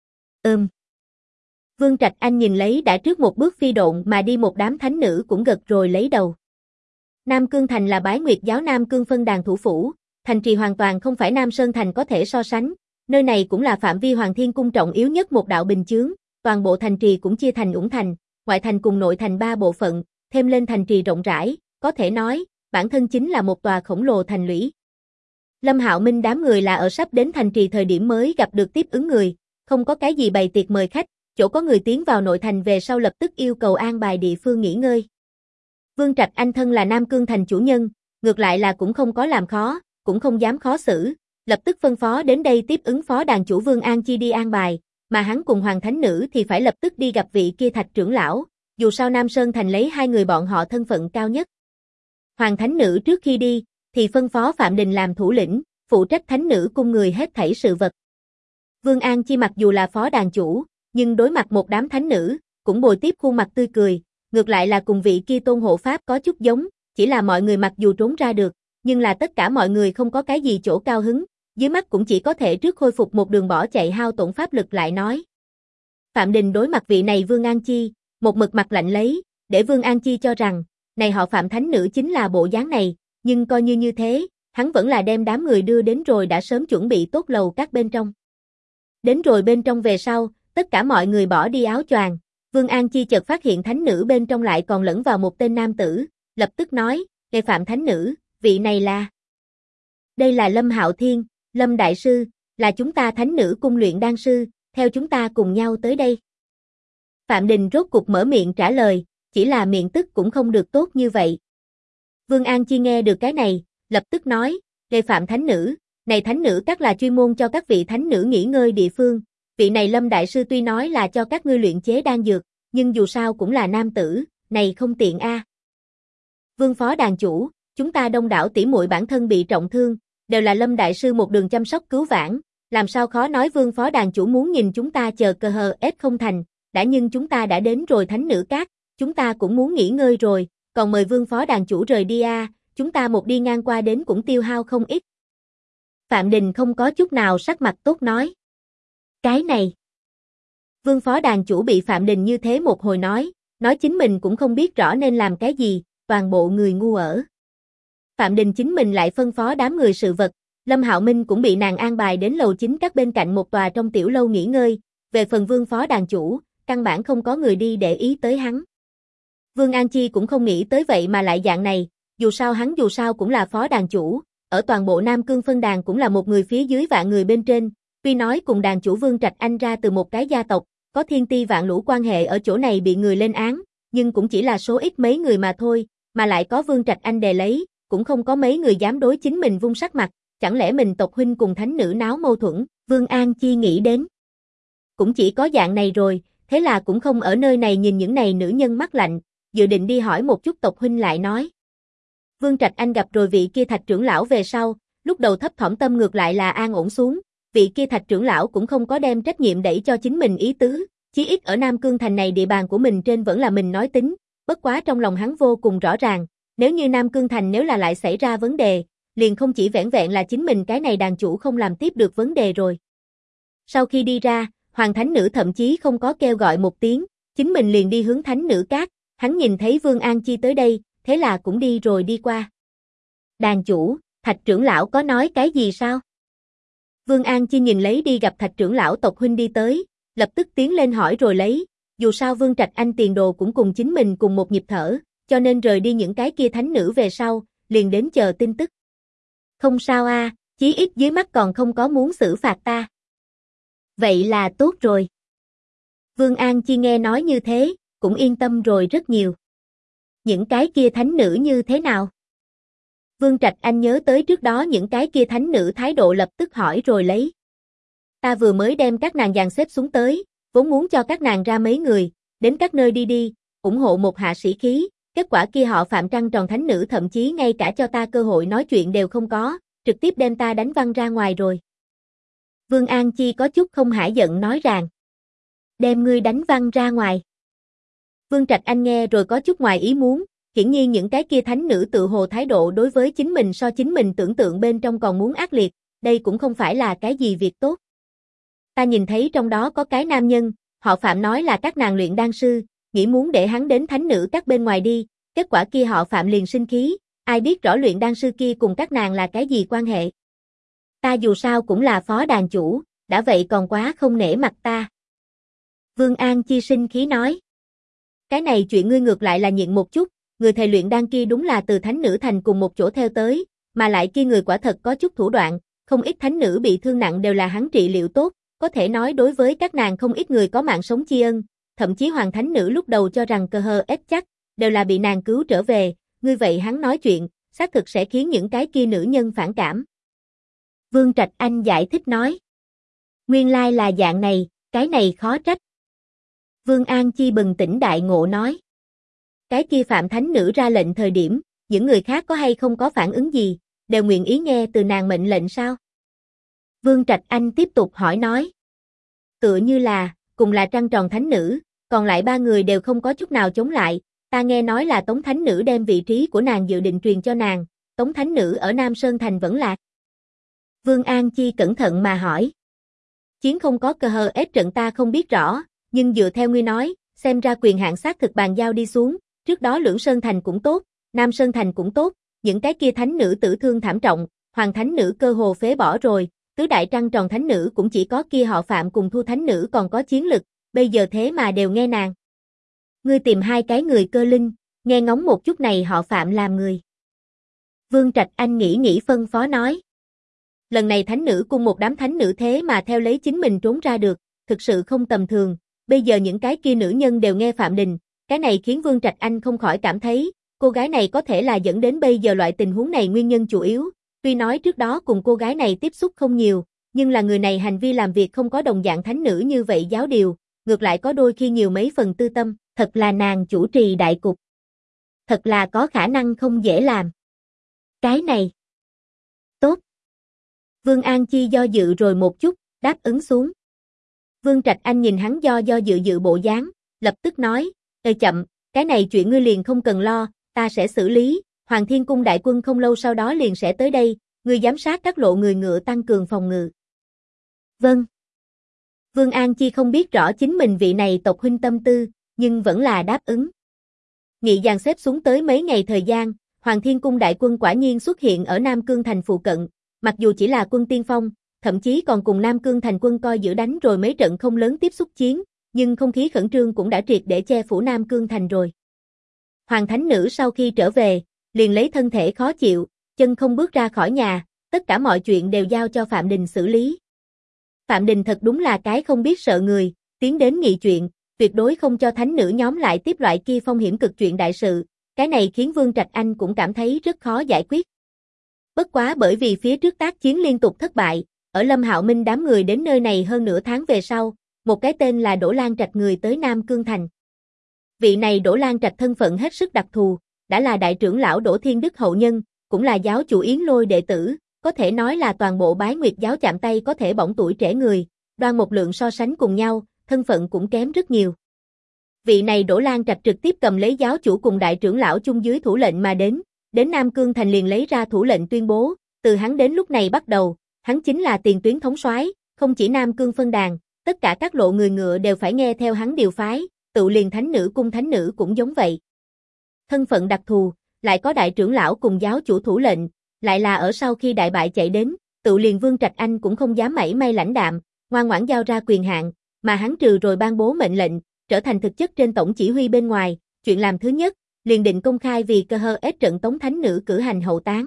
Vương Trạch Anh nhìn lấy đã trước một bước phi độn mà đi một đám thánh nữ cũng gật rồi lấy đầu. Nam Cương Thành là Bái Nguyệt giáo Nam Cương phân đàn thủ phủ, thành trì hoàn toàn không phải Nam Sơn Thành có thể so sánh, nơi này cũng là phạm vi Hoàng Thiên Cung trọng yếu nhất một đạo bình chướng, toàn bộ thành trì cũng chia thành Ủng Thành, ngoại thành cùng nội thành 3 bộ phận, thêm lên thành trì rộng rãi, có thể nói, bản thân chính là một tòa khổng lồ thành lũy. Lâm Hạo Minh đám người là ở sắp đến thành trì thời điểm mới gặp được tiếp ứng người, không có cái gì bày tiệc mời khách, chỗ có người tiến vào nội thành về sau lập tức yêu cầu an bài địa phương nghỉ ngơi. Vương Trạch Anh thân là Nam Cương Thành chủ nhân, ngược lại là cũng không có làm khó, cũng không dám khó xử, lập tức phân phó đến đây tiếp ứng phó đàn chủ Vương An Chi đi an bài, mà hắn cùng Hoàng Thánh Nữ thì phải lập tức đi gặp vị kia Thạch trưởng lão, dù sao Nam Sơn Thành lấy 2 người bọn họ thân phận cao nhất. Hoàng Thánh Nữ trước khi đi, thì phân phó Phạm Đình làm thủ lĩnh, phụ trách Thánh Nữ cung người hết thảy sự vật. Vương An Chi mặc dù là phó đàn chủ, nhưng đối mặt một đám thánh nữ, cũng bồi tiếp khuôn mặt tươi cười, ngược lại là cùng vị kia Tôn hộ pháp có chút giống, chỉ là mọi người mặc dù trốn ra được, nhưng là tất cả mọi người không có cái gì chỗ cao hứng, dưới mắt cũng chỉ có thể trước khôi phục một đường bỏ chạy hao tổn pháp lực lại nói. Phạm Đình đối mặt vị này Vương An Chi, một mực mặt lạnh lấy, để Vương An Chi cho rằng, này họ Phạm thánh nữ chính là bộ dáng này, nhưng coi như thế, hắn vẫn là đem đám người đưa đến rồi đã sớm chuẩn bị tốt lầu các bên trong. Đến rồi bên trong về sau, tất cả mọi người bỏ đi áo choàng, Vương An Chi chợt phát hiện thánh nữ bên trong lại còn lẫn vào một tên nam tử, lập tức nói, Lê Phạm thánh nữ, vị này là... Đây là Lâm Hạo Thiên, Lâm Đại Sư, là chúng ta thánh nữ cung luyện đan sư, theo chúng ta cùng nhau tới đây. Phạm Đình rốt cục mở miệng trả lời, chỉ là miệng tức cũng không được tốt như vậy. Vương An Chi nghe được cái này, lập tức nói, Lê Phạm thánh nữ, này thánh nữ các là chuyên môn cho các vị thánh nữ nghỉ ngơi địa phương, vị này Lâm Đại Sư tuy nói là cho các ngươi luyện chế đan dược, nhưng dù sao cũng là nam tử, này không tiện a. Vương phó đàn chủ, chúng ta đông đảo tỷ muội bản thân bị trọng thương, đều là Lâm Đại Sư một đường chăm sóc cứu vãn, làm sao khó nói Vương phó đàn chủ muốn nhìn chúng ta chờ cờ hờ ép không thành, đã nhưng chúng ta đã đến rồi thánh nữ các, chúng ta cũng muốn nghỉ ngơi rồi, còn mời Vương phó đàn chủ rời đi a, chúng ta một đi ngang qua đến cũng tiêu hao không ít. Phạm Đình không có chút nào sắc mặt tốt nói. Cái này. Vương phó đàn chủ bị Phạm Đình như thế một hồi nói chính mình cũng không biết rõ nên làm cái gì, toàn bộ người ngu ở. Phạm Đình chính mình lại phân phó đám người sự vật, Lâm Hạo Minh cũng bị nàng an bài đến lầu chính các bên cạnh một tòa trong tiểu lâu nghỉ ngơi, về phần Vương phó đàn chủ, căn bản không có người đi để ý tới hắn. Vương An Chi cũng không nghĩ tới vậy mà lại dạng này, dù sao cũng là phó đàn chủ, ở toàn bộ Nam Cương phân đàn cũng là một người phía dưới vạn người bên trên, tuy nói cùng đàn chủ Vương Trạch Anh ra từ một cái gia tộc, có thiên ti vạn lũ quan hệ ở chỗ này bị người lên án, nhưng cũng chỉ là số ít mấy người mà thôi, mà lại có Vương Trạch Anh đè lấy, cũng không có mấy người dám đối chính mình vung sắc mặt, chẳng lẽ mình tộc huynh cùng thánh nữ náo mâu thuẫn, Vương An Chi nghĩ đến. Cũng chỉ có dạng này rồi, thế là cũng không ở nơi này nhìn những này nữ nhân mắt lạnh, dự định đi hỏi một chút tộc huynh lại nói. Vương Trạch Anh gặp rồi vị kia Thạch trưởng lão về sau, lúc đầu thấp thỏm tâm ngược lại là an ổn xuống, vị kia Thạch trưởng lão cũng không có đem trách nhiệm đẩy cho chính mình ý tứ, chí ít ở Nam Cương thành này địa bàn của mình trên vẫn là mình nói tính, bất quá trong lòng hắn vô cùng rõ ràng, nếu như Nam Cương thành nếu là lại xảy ra vấn đề, liền không chỉ vẻn vẹn là chính mình cái này đàn chủ không làm tiếp được vấn đề rồi. Sau khi đi ra, Hoàng Thánh Nữ thậm chí không có kêu gọi một tiếng, chính mình liền đi hướng Thánh Nữ Các, hắn nhìn thấy Vương An Chi tới đây, thế là cũng đi rồi đi qua. Đàn chủ, Thạch trưởng lão có nói cái gì sao? Vương An Chi nhìn lấy đi gặp Thạch trưởng lão tộc huynh đi tới, lập tức tiến lên hỏi rồi lấy, dù sao Vương Trạch Anh tiền đồ cũng cùng chính mình cùng một nhịp thở, cho nên rời đi những cái kia thánh nữ về sau, liền đến chờ tin tức. Không sao a, chí ít dưới mắt còn không có muốn xử phạt ta. Vậy là tốt rồi. Vương An Chi nghe nói như thế, cũng yên tâm rồi rất nhiều. Những cái kia thánh nữ như thế nào? Vương Trạch Anh nhớ tới trước đó những cái kia thánh nữ thái độ lập tức hỏi rồi lấy. Ta vừa mới đem các nàng dàn xếp xuống tới, vốn muốn cho các nàng ra mấy người, đến các nơi đi đi, ủng hộ một hạ sĩ khí, kết quả kia họ Phạm trăng tròn thánh nữ thậm chí ngay cả cho ta cơ hội nói chuyện đều không có, trực tiếp đem ta đánh văng ra ngoài rồi. Vương An Chi có chút không hãi giận nói rằng, đem ngươi đánh văng ra ngoài. Vương Trạch Anh nghe rồi có chút ngoài ý muốn, hiển nhiên những cái kia thánh nữ tự hồ thái độ đối với chính mình so chính mình tưởng tượng bên trong còn muốn ác liệt, đây cũng không phải là cái gì việc tốt. Ta nhìn thấy trong đó có cái nam nhân, họ Phạm nói là các nàng luyện đan sư, nghĩ muốn để hắn đến thánh nữ các bên ngoài đi, kết quả kia họ Phạm liền sinh khí, ai biết rõ luyện đan sư kia cùng các nàng là cái gì quan hệ. Ta dù sao cũng là phó đàn chủ, đã vậy còn quá không nể mặt ta. Vương An Chi sinh khí nói. Cái này chuyện ngươi ngược lại là nhịn một chút, người thầy luyện đan kia đúng là từ thánh nữ thành cùng một chỗ theo tới, mà lại kia người quả thật có chút thủ đoạn, không ít thánh nữ bị thương nặng đều là hắn trị liệu tốt, có thể nói đối với các nàng không ít người có mạng sống tri ân, thậm chí hoàng thánh nữ lúc đầu cho rằng cơ hờ ép chắc, đều là bị nàng cứu trở về, ngươi vậy hắn nói chuyện, xác thực sẽ khiến những cái kia nữ nhân phản cảm. Vương Trạch Anh giải thích nói. Nguyên lai là dạng này, cái này khó trách. Vương An Chi bừng tỉnh đại ngộ nói. Cái kia Phạm Thánh Nữ ra lệnh thời điểm, những người khác có hay không có phản ứng gì, đều nguyện ý nghe từ nàng mệnh lệnh sao? Vương Trạch Anh tiếp tục hỏi nói. Tựa như là, cùng là trăng tròn Thánh Nữ, còn lại ba người đều không có chút nào chống lại, ta nghe nói là Tống Thánh Nữ đem vị trí của nàng dự định truyền cho nàng, Tống Thánh Nữ ở Nam Sơn Thành vẫn lạc. Vương An Chi cẩn thận mà hỏi. Chiến không có cơ hờ ép trận ta không biết rõ, nhưng dựa theo ngươi nói, xem ra quyền hạn xác thực bàn giao đi xuống, trước đó Lưỡng Sơn Thành cũng tốt, Nam Sơn Thành cũng tốt, những cái kia thánh nữ tử thương thảm trọng, hoàng thánh nữ cơ hồ phế bỏ rồi, tứ đại trăng tròn thánh nữ cũng chỉ có kia họ Phạm cùng Thu thánh nữ còn có chiến lực, bây giờ thế mà đều nghe nàng. Ngươi tìm hai cái người cơ linh, nghe ngóng một chút này họ Phạm làm người. Vương Trạch Anh nghĩ nghĩ phân phó nói. Lần này thánh nữ cung một đám thánh nữ thế mà theo lấy chính mình trốn ra được, thực sự không tầm thường, bây giờ những cái kia nữ nhân đều nghe Phạm Đình, cái này khiến Vương Trạch Anh không khỏi cảm thấy, cô gái này có thể là dẫn đến bây giờ loại tình huống này nguyên nhân chủ yếu, tuy nói trước đó cùng cô gái này tiếp xúc không nhiều, nhưng là người này hành vi làm việc không có đồng dạng thánh nữ như vậy giáo điều, ngược lại có đôi khi nhiều mấy phần tư tâm, thật là nàng chủ trì đại cục. Thật là có khả năng không dễ làm. Cái này. Tốt. Vương An Chi do dự rồi một chút, đáp ứng xuống. Vương Trạch Anh nhìn hắn do dự bộ dáng, lập tức nói, chậm, cái này chuyện ngươi liền không cần lo, ta sẽ xử lý, Hoàng Thiên Cung đại quân không lâu sau đó liền sẽ tới đây, ngươi giám sát các lộ người ngựa tăng cường phòng ngự. Vâng. Vương An Chi không biết rõ chính mình vị này tộc huynh tâm tư, nhưng vẫn là đáp ứng. Nghị dàn xếp xuống tới mấy ngày thời gian, Hoàng Thiên Cung đại quân quả nhiên xuất hiện ở Nam Cương Thành phụ cận, mặc dù chỉ là quân tiên phong, thậm chí còn cùng Nam Cương Thành quân coi giữ đánh rồi mấy trận không lớn tiếp xúc chiến, nhưng không khí khẩn trương cũng đã triệt để che phủ Nam Cương Thành rồi. Hoàng Thánh Nữ sau khi trở về, liền lấy thân thể khó chịu, chân không bước ra khỏi nhà, tất cả mọi chuyện đều giao cho Phạm Đình xử lý. Phạm Đình thật đúng là cái không biết sợ người, tiến đến nghị chuyện, tuyệt đối không cho thánh nữ nhóm lại tiếp loại kia phong hiểm cực chuyện đại sự, cái này khiến Vương Trạch Anh cũng cảm thấy rất khó giải quyết. Bất quá bởi vì phía trước tác chiến liên tục thất bại, ở Lâm Hạo Minh đám người đến nơi này hơn nửa tháng về sau, một cái tên là Đỗ Lan Trạch người tới Nam Cương Thành. Vị này Đỗ Lan Trạch thân phận hết sức đặc thù, đã là đại trưởng lão Đỗ Thiên Đức hậu nhân, cũng là giáo chủ Yến Lôi đệ tử, có thể nói là toàn bộ Bái Nguyệt giáo chạm tay có thể bỏng tuổi trẻ người, đoan một lượng so sánh cùng nhau, thân phận cũng kém rất nhiều. Vị này Đỗ Lan Trạch trực tiếp cầm lấy giáo chủ cùng đại trưởng lão chung dưới thủ lệnh mà đến Nam Cương Thành liền lấy ra thủ lệnh tuyên bố, từ hắn đến lúc này bắt đầu, hắn chính là tiền tuyến thống soái, không chỉ Nam Cương phân đàn, tất cả các lộ người ngựa đều phải nghe theo hắn điều phái, tự liền thánh nữ cung thánh nữ cũng giống vậy. Thân phận đặc thù, lại có đại trưởng lão cùng giáo chủ thủ lệnh, lại là ở sau khi đại bại chạy đến, tự liền Vương Trạch Anh cũng không dám mảy may lãnh đạm, ngoan ngoãn giao ra quyền hạn, mà hắn trừ rồi ban bố mệnh lệnh, trở thành thực chất trên tổng chỉ huy bên ngoài, chuyện làm thứ nhất, liền định công khai vì cơ hơ ết trận Tống Thánh Nữ cử hành hậu táng.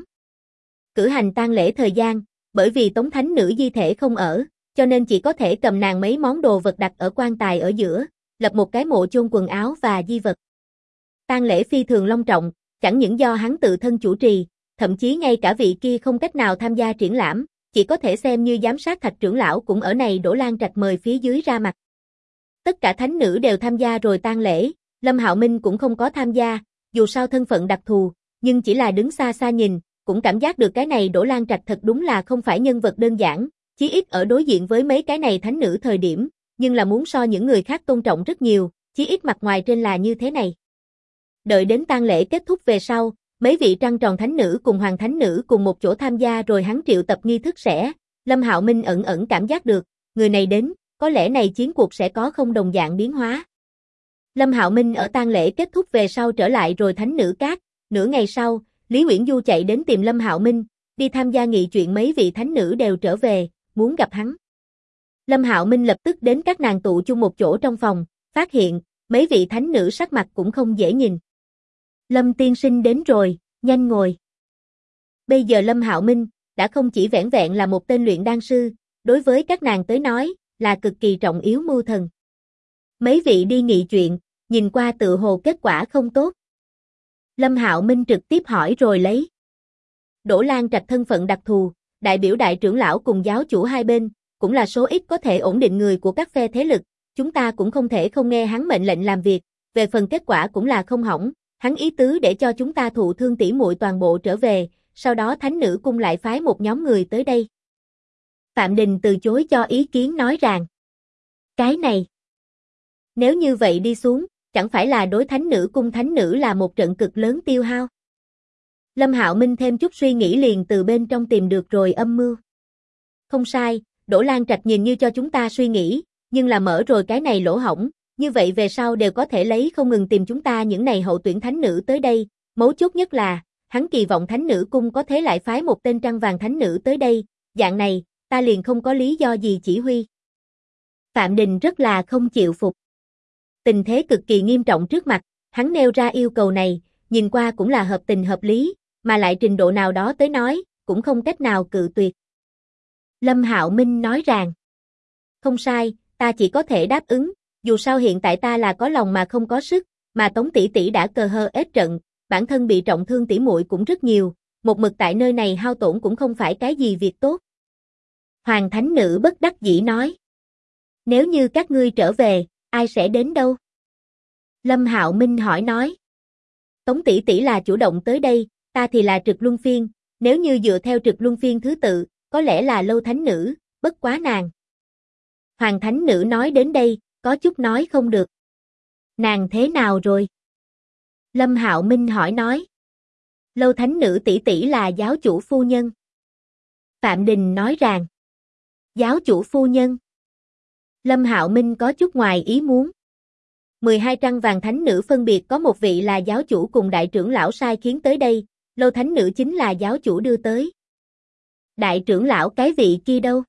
Cử hành tang lễ thời gian, bởi vì Tống Thánh Nữ di thể không ở, cho nên chỉ có thể cầm nàng mấy món đồ vật đặt ở quan tài ở giữa, lập một cái mộ chôn quần áo và di vật. Tang lễ phi thường long trọng, chẳng những do hắn tự thân chủ trì, thậm chí ngay cả vị kia không cách nào tham gia triển lãm, chỉ có thể xem như giám sát Thạch trưởng lão cũng ở này Đỗ Lan Trạch mời phía dưới ra mặt. Tất cả thánh nữ đều tham gia rồi tang lễ, Lâm Hạo Minh cũng không có tham gia, dù sao thân phận đặc thù, nhưng chỉ là đứng xa xa nhìn, cũng cảm giác được cái này Đỗ Lan Trạch thật đúng là không phải nhân vật đơn giản, chí ít ở đối diện với mấy cái này thánh nữ thời điểm, nhưng là muốn so những người khác tôn trọng rất nhiều, chí ít mặt ngoài trên là như thế này. Đợi đến tang lễ kết thúc về sau, mấy vị trăng tròn thánh nữ cùng hoàng thánh nữ cùng một chỗ tham gia rồi hắn triệu tập nghi thức sẽ, Lâm Hạo Minh ẩn ẩn cảm giác được, người này đến, có lẽ này chiến cuộc sẽ có không đồng dạng biến hóa. Lâm Hạo Minh ở tang lễ kết thúc về sau trở lại rồi thánh nữ cát, nửa ngày sau, Lý Uyển Du chạy đến tìm Lâm Hạo Minh, đi tham gia nghị chuyện mấy vị thánh nữ đều trở về, muốn gặp hắn. Lâm Hạo Minh lập tức đến các nàng tụ chung một chỗ trong phòng, phát hiện, mấy vị thánh nữ sắc mặt cũng không dễ nhìn. Lâm tiên sinh đến rồi, nhanh ngồi. Bây giờ Lâm Hạo Minh, đã không chỉ vẻn vẹn là một tên luyện đan sư, đối với các nàng tới nói, là cực kỳ trọng yếu mưu thần. Mấy vị đi nghị chuyện, nhìn qua tự hồ kết quả không tốt. Lâm Hạo Minh trực tiếp hỏi rồi lấy. Đỗ Lan Trạch thân phận đặc thù, đại biểu đại trưởng lão cùng giáo chủ hai bên, cũng là số ít có thể ổn định người của các phe thế lực, chúng ta cũng không thể không nghe hắn mệnh lệnh làm việc, về phần kết quả cũng là không hỏng, hắn ý tứ để cho chúng ta thụ thương tỉ muội toàn bộ trở về, sau đó thánh nữ cung lại phái một nhóm người tới đây. Phạm Đình từ chối cho ý kiến nói rằng, cái này, nếu như vậy đi xuống, chẳng phải là đối thánh nữ cung thánh nữ là một trận cực lớn tiêu hao. Lâm Hạo Minh thêm chút suy nghĩ liền từ bên trong tìm được rồi âm mưu. Không sai, Đỗ Lan Trạch nhìn như cho chúng ta suy nghĩ, nhưng là mở rồi cái này lỗ hổng, như vậy về sau đều có thể lấy không ngừng tìm chúng ta những này hậu tuyển thánh nữ tới đây, mấu chốt nhất là, hắn kỳ vọng thánh nữ cung có thế lại phái một tên trăng vàng thánh nữ tới đây, dạng này, ta liền không có lý do gì chỉ huy. Phạm Đình rất là không chịu phục. tình thế cực kỳ nghiêm trọng trước mặt, hắn nêu ra yêu cầu này, nhìn qua cũng là hợp tình hợp lý, mà lại trình độ nào đó tới nói, cũng không cách nào cự tuyệt. Lâm Hạo Minh nói rằng, không sai, ta chỉ có thể đáp ứng, dù sao hiện tại ta là có lòng mà không có sức, mà Tống tỷ tỷ đã cờ hờ ết trận, bản thân bị trọng thương tỷ muội cũng rất nhiều, một mực tại nơi này hao tổn cũng không phải cái gì việc tốt. Hoàng Thánh Nữ bất đắc dĩ nói, nếu như các ngươi trở về, ai sẽ đến đâu? Lâm Hạo Minh hỏi nói, Tống tỷ tỷ là chủ động tới đây, ta thì là trực luân phiên, nếu như dựa theo trực luân phiên thứ tự, có lẽ là Lâu Thánh Nữ, bất quá nàng. Hoàng Thánh Nữ nói đến đây, có chút nói không được. Nàng thế nào rồi? Lâm Hạo Minh hỏi nói. Lâu Thánh Nữ tỷ tỷ là giáo chủ phu nhân. Phạm Đình nói rằng. Giáo chủ phu nhân. Lâm Hạo Minh có chút ngoài ý muốn. 12 trăng vàng thánh nữ phân biệt có một vị là giáo chủ cùng đại trưởng lão sai khiến tới đây, Lâu Thánh Nữ chính là giáo chủ đưa tới. Đại trưởng lão cái vị kia đâu?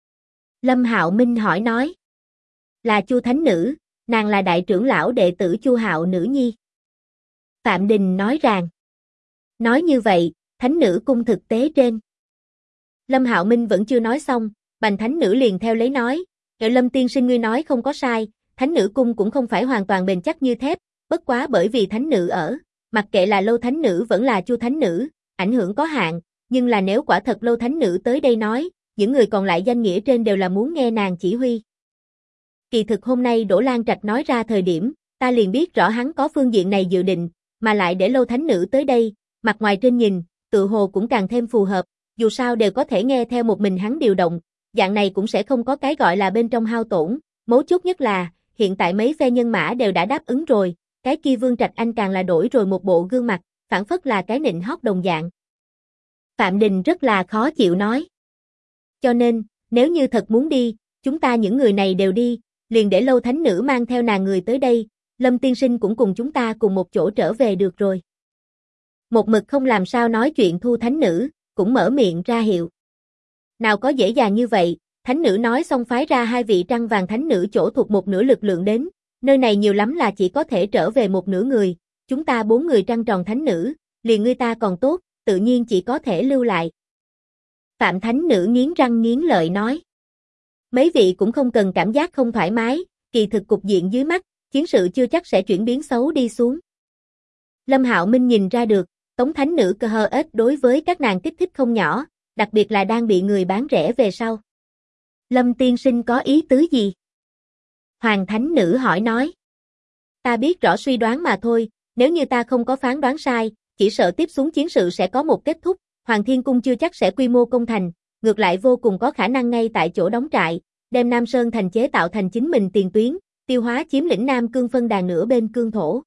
Lâm Hạo Minh hỏi nói. Là Chu Thánh Nữ, nàng là đại trưởng lão đệ tử Chu Hạo nữ nhi. Phạm Đình nói rằng. Nói như vậy, Thánh Nữ cung thực tế trên. Lâm Hạo Minh vẫn chưa nói xong, Bành Thánh Nữ liền theo lấy nói, Lâm tiên sinh ngươi nói không có sai, Thánh Nữ cung cũng không phải hoàn toàn bền chắc như thép, bất quá bởi vì Thánh Nữ ở, mặc kệ là Lâu Thánh Nữ vẫn là Chu Thánh Nữ, ảnh hưởng có hạn, nhưng là nếu quả thật Lâu Thánh Nữ tới đây nói, những người còn lại danh nghĩa trên đều là muốn nghe nàng chỉ huy. Kỳ thực hôm nay Đỗ Lan Trạch nói ra thời điểm, ta liền biết rõ hắn có phương diện này dự định, mà lại để Lâu Thánh Nữ tới đây, mặt ngoài trên nhìn, tự hồ cũng càng thêm phù hợp, dù sao đều có thể nghe theo một mình hắn điều động, dạng này cũng sẽ không có cái gọi là bên trong hao tổn, mấu chốt nhất là, hiện tại mấy phe nhân mã đều đã đáp ứng rồi, cái kia Vương Trạch Anh càng là đổi rồi một bộ gương mặt, phản phất là cái nịnh hót đồng dạng. Phạm Đình rất là khó chịu nói. Cho nên, nếu như thật muốn đi, chúng ta những người này đều đi, liền để Lâu Thánh Nữ mang theo nàng người tới đây, Lâm tiên sinh cũng cùng chúng ta cùng một chỗ trở về được rồi. Một mực không làm sao nói chuyện Thu Thánh Nữ, cũng mở miệng ra hiệu. Nào có dễ dàng như vậy, Thánh Nữ nói xong phái ra 2 vị trăng vàng Thánh Nữ chỗ thuộc một nửa lực lượng đến, nơi này nhiều lắm là chỉ có thể trở về một nửa người, chúng ta 4 người trăng tròn Thánh Nữ, liền người ta còn tốt, tự nhiên chỉ có thể lưu lại. Phạm Thánh Nữ nghiến răng nghiến lợi nói. Mấy vị cũng không cần cảm giác không thoải mái, kỳ thực cục diện dưới mắt, chiến sự chưa chắc sẽ chuyển biến xấu đi xuống. Lâm Hạo Minh nhìn ra được, Tống Thánh Nữ cơ hờ ết đối với các nàng kích thích không nhỏ, đặc biệt là đang bị người bán rẻ về sau. Lâm tiên sinh có ý tứ gì? Hoàng Thánh Nữ hỏi nói. Ta biết rõ suy đoán mà thôi, nếu như ta không có phán đoán sai, chỉ sợ tiếp xuống chiến sự sẽ có một kết thúc, Hoàng Thiên Cung chưa chắc sẽ quy mô công thành, ngược lại vô cùng có khả năng ngay tại chỗ đóng trại, đem Nam Sơn thành chế tạo thành chính mình tiền tuyến, tiêu hóa chiếm lĩnh Nam Cương phân đàn nửa bên cương thổ.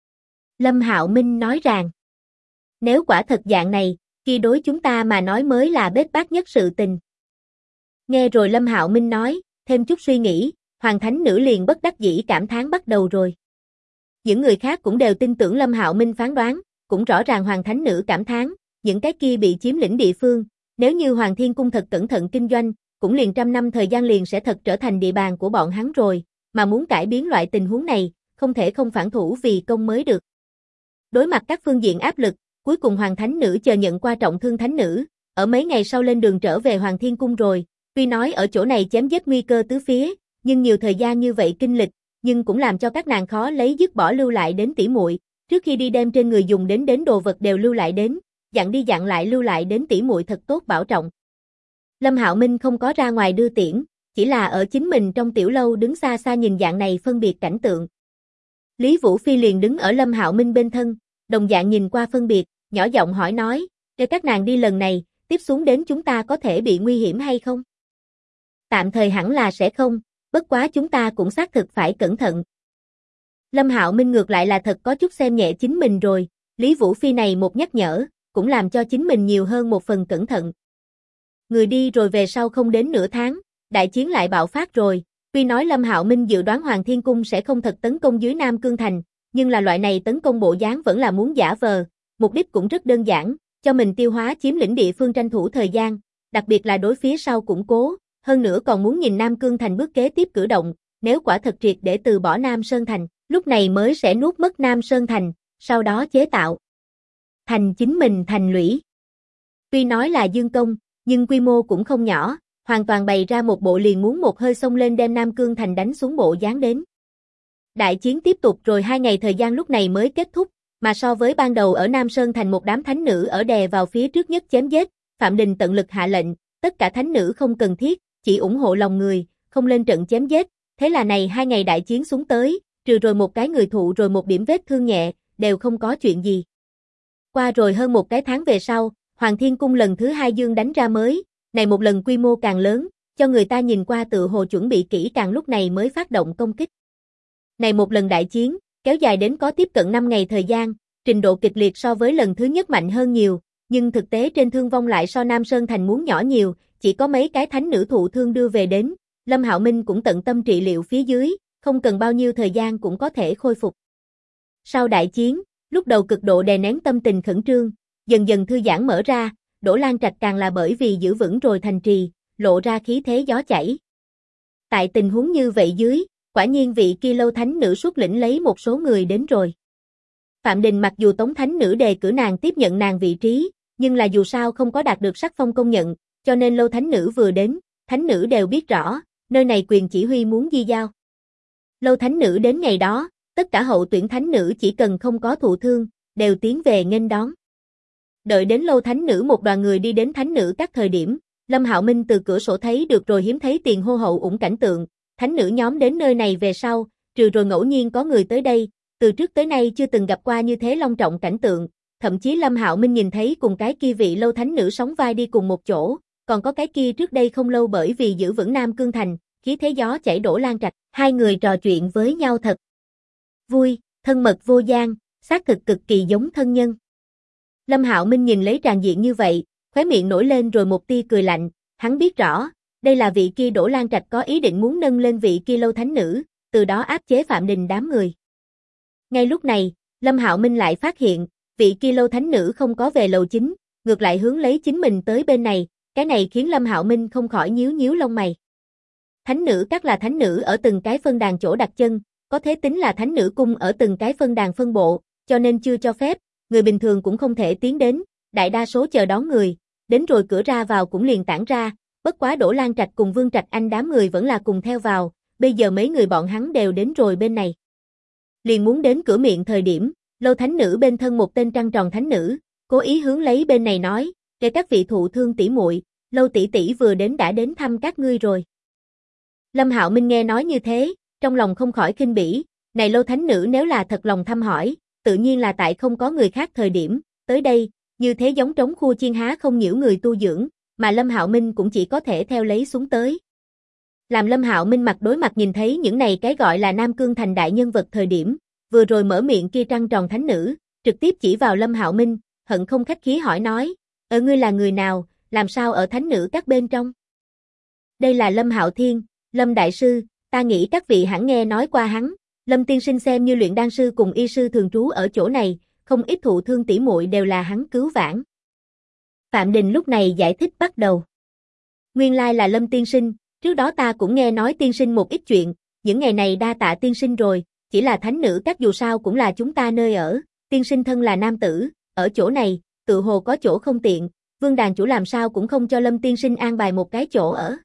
Lâm Hạo Minh nói rằng, nếu quả thật dạng này, kia đối chúng ta mà nói mới là bết bát nhất sự tình. Nghe rồi Lâm Hạo Minh nói, thêm chút suy nghĩ, Hoàng Thánh Nữ liền bất đắc dĩ cảm thán bắt đầu rồi. Những người khác cũng đều tin tưởng Lâm Hạo Minh phán đoán, cũng rõ ràng Hoàng Thánh Nữ cảm thán, những cái kia bị chiếm lĩnh địa phương, nếu như Hoàng Thiên Cung thật cẩn thận kinh doanh, cũng liền 100 năm thời gian liền sẽ thật trở thành địa bàn của bọn hắn rồi, mà muốn cải biến loại tình huống này, không thể không phản thủ vì công mới được. Đối mặt các phương diện áp lực, cuối cùng Hoàng Thánh Nữ chờ nhận qua trọng thương Thánh Nữ, ở mấy ngày sau lên đường trở về Hoàng Thiên Cung rồi, tuy nói ở chỗ này chém giết nguy cơ tứ phía, nhưng nhiều thời gian như vậy kinh lịch, nhưng cũng làm cho các nàng khó lấy dứt bỏ lưu lại đến tỉ muội, trước khi đi đem trên người dùng đến đồ vật đều lưu lại đến, dặn đi dặn lại lưu lại đến tỉ muội thật tốt bảo trọng. Lâm Hạo Minh không có ra ngoài đưa tiễn, chỉ là ở chính mình trong tiểu lâu đứng xa xa nhìn dạng này phân biệt cảnh tượng. Lý Vũ Phi liền đứng ở Lâm Hạo Minh bên thân, đồng dạng nhìn qua phân biệt, nhỏ giọng hỏi nói, để các nàng đi lần này, tiếp xuống đến chúng ta có thể bị nguy hiểm hay không? Tạm thời hẳn là sẽ không, bất quá chúng ta cũng xác thực phải cẩn thận. Lâm Hạo Minh ngược lại là thật có chút xem nhẹ chính mình rồi, Lý Vũ Phi này một nhắc nhở, cũng làm cho chính mình nhiều hơn một phần cẩn thận. Người đi rồi về sau không đến nửa tháng, đại chiến lại bạo phát rồi, tuy nói Lâm Hạo Minh dự đoán Hoàng Thiên Cung sẽ không thật tấn công dưới Nam Cương Thành, nhưng là loại này tấn công bộ dáng vẫn là muốn giả vờ, mục đích cũng rất đơn giản, cho mình tiêu hóa chiếm lĩnh địa phương tranh thủ thời gian, đặc biệt là đối phía sau củng cố, hơn nữa còn muốn nhìn Nam Cương Thành bước kế tiếp cử động, nếu quả thật triệt để từ bỏ Nam Sơn Thành, lúc này mới sẽ nuốt mất Nam Sơn Thành, sau đó chế tạo thành chính mình thành lũy. Tuy nói là dương công, nhưng quy mô cũng không nhỏ, hoàn toàn bày ra một bộ liền muốn một hơi xông lên đem Nam Cương Thành đánh xuống bộ dáng đến. Đại chiến tiếp tục rồi 2 ngày thời gian lúc này mới kết thúc, mà so với ban đầu ở Nam Sơn Thành một đám thánh nữ ở đè vào phía trước nhất chém giết, Phạm Đình tận lực hạ lệnh, tất cả thánh nữ không cần thiết, chỉ ủng hộ lòng người, không lên trận chém giết, thế là này 2 ngày đại chiến xuống tới, trừ rồi một cái người thụ rồi một điểm vết thương nhẹ, đều không có chuyện gì. Qua rồi hơn một cái tháng về sau, Hoàng Thiên Cung lần thứ 2 dương đánh ra mới, này một lần quy mô càng lớn, cho người ta nhìn qua tự hồ chuẩn bị kỹ càng lúc này mới phát động công kích. Này một lần đại chiến, kéo dài đến có tiếp cận 5 ngày thời gian, trình độ kịch liệt so với lần thứ nhất mạnh hơn nhiều, nhưng thực tế trên thương vong lại so Nam Sơn Thành muốn nhỏ nhiều, chỉ có mấy cái thánh nữ thụ thương đưa về đến, Lâm Hạo Minh cũng tận tâm trị liệu phía dưới, không cần bao nhiêu thời gian cũng có thể khôi phục. Sau đại chiến, lúc đầu cực độ đè nén tâm tình khẩn trương, dần dần thư giãn mở ra, Đỗ Lan Trạch càng là bởi vì giữ vững rồi thành trì, lộ ra khí thế gió chảy. Tại tình huống như vậy dưới, quả nhiên vị kia lâu thánh nữ xuất lĩnh lấy một số người đến rồi. Phạm Đình mặc dù Tống thánh nữ đề cử nàng tiếp nhận nàng vị trí, nhưng là dù sao không có đạt được sắc phong công nhận, cho nên lâu thánh nữ vừa đến, thánh nữ đều biết rõ, nơi này quyền chỉ huy muốn di giao. Lâu thánh nữ đến ngày đó, tất cả hậu tuyển thánh nữ chỉ cần không có thụ thương, đều tiến về nghênh đón. Đợi đến lâu thánh nữ một đoàn người đi đến thánh nữ các thời điểm, Lâm Hạo Minh từ cửa sổ thấy được rồi hiếm thấy tiền hô hậu ủng cảnh tượng, thánh nữ nhóm đến nơi này về sau, trừ rồi ngẫu nhiên có người tới đây, từ trước tới nay chưa từng gặp qua như thế long trọng cảnh tượng, thậm chí Lâm Hạo Minh nhìn thấy cùng cái kia vị lâu thánh nữ sóng vai đi cùng một chỗ, còn có cái kia trước đây không lâu bởi vì giữ vững Nam Cương Thành, khí thế gió chảy Đỗ Lan Trạch, hai người trò chuyện với nhau thật vui, thân mật vô gian, xác thực cực kỳ giống thân nhân. Lâm Hạo Minh nhìn lấy tràng diện như vậy, khóe miệng nổi lên rồi một tia cười lạnh, hắn biết rõ, đây là vị kia Đỗ Lan Trạch có ý định muốn nâng lên vị kia lâu thánh nữ, từ đó áp chế Phạm Đình đám người. Ngay lúc này, Lâm Hạo Minh lại phát hiện, vị kia lâu thánh nữ không có về lầu chính, ngược lại hướng lấy chính mình tới bên này, cái này khiến Lâm Hạo Minh không khỏi nhíu nhíu lông mày. Thánh nữ các là thánh nữ ở từng cái phân đàn chỗ đặt chân, có thể tính là thánh nữ cung ở từng cái phân đàn phân bộ, cho nên chưa cho phép, người bình thường cũng không thể tiến đến, đại đa số chờ đón người, đến rồi cửa ra vào cũng liền tản ra, bất quá Đỗ Lan Trạch cùng Vương Trạch Anh đám người vẫn là cùng theo vào, bây giờ mấy người bọn hắn đều đến rồi bên này. Liền muốn đến cửa miệng thời điểm, lâu thánh nữ bên thân một tên trăng tròn thánh nữ, cố ý hướng lấy bên này nói, để các vị thụ thương tỷ muội, lâu tỷ tỷ vừa đến đã đến thăm các ngươi rồi. Lâm Hạo Minh nghe nói như thế, trong lòng không khỏi khinh bỉ, này lâu thánh nữ nếu là thật lòng thăm hỏi, tự nhiên là tại không có người khác thời điểm, tới đây, như thế giống trống khua chiên há không nhiễu người tu dưỡng, mà Lâm Hạo Minh cũng chỉ có thể theo lấy xuống tới. Làm Lâm Hạo Minh mặt đối mặt nhìn thấy những này cái gọi là Nam Cương Thành đại nhân vật thời điểm, vừa rồi mở miệng kia trăng tròn thánh nữ, trực tiếp chỉ vào Lâm Hạo Minh, hận không khách khí hỏi nói, ngươi là người nào, làm sao ở thánh nữ các bên trong? Đây là Lâm Hạo Thiên, Lâm Đại Sư, ta nghĩ các vị hẳn nghe nói qua hắn, Lâm Tiên Sinh xem như luyện đan sư cùng y sư thường trú ở chỗ này, không ít thụ thương tỷ muội đều là hắn cứu vãn. Phạm Đình lúc này giải thích bắt đầu. Nguyên lai là Lâm Tiên Sinh, trước đó ta cũng nghe nói Tiên Sinh một ít chuyện, những ngày này đa tạ Tiên Sinh rồi, chỉ là thánh nữ các dù sao cũng là chúng ta nơi ở, Tiên Sinh thân là nam tử, ở chỗ này, tự hồ có chỗ không tiện, Vương đàn chủ làm sao cũng không cho Lâm Tiên Sinh an bài một cái chỗ ở.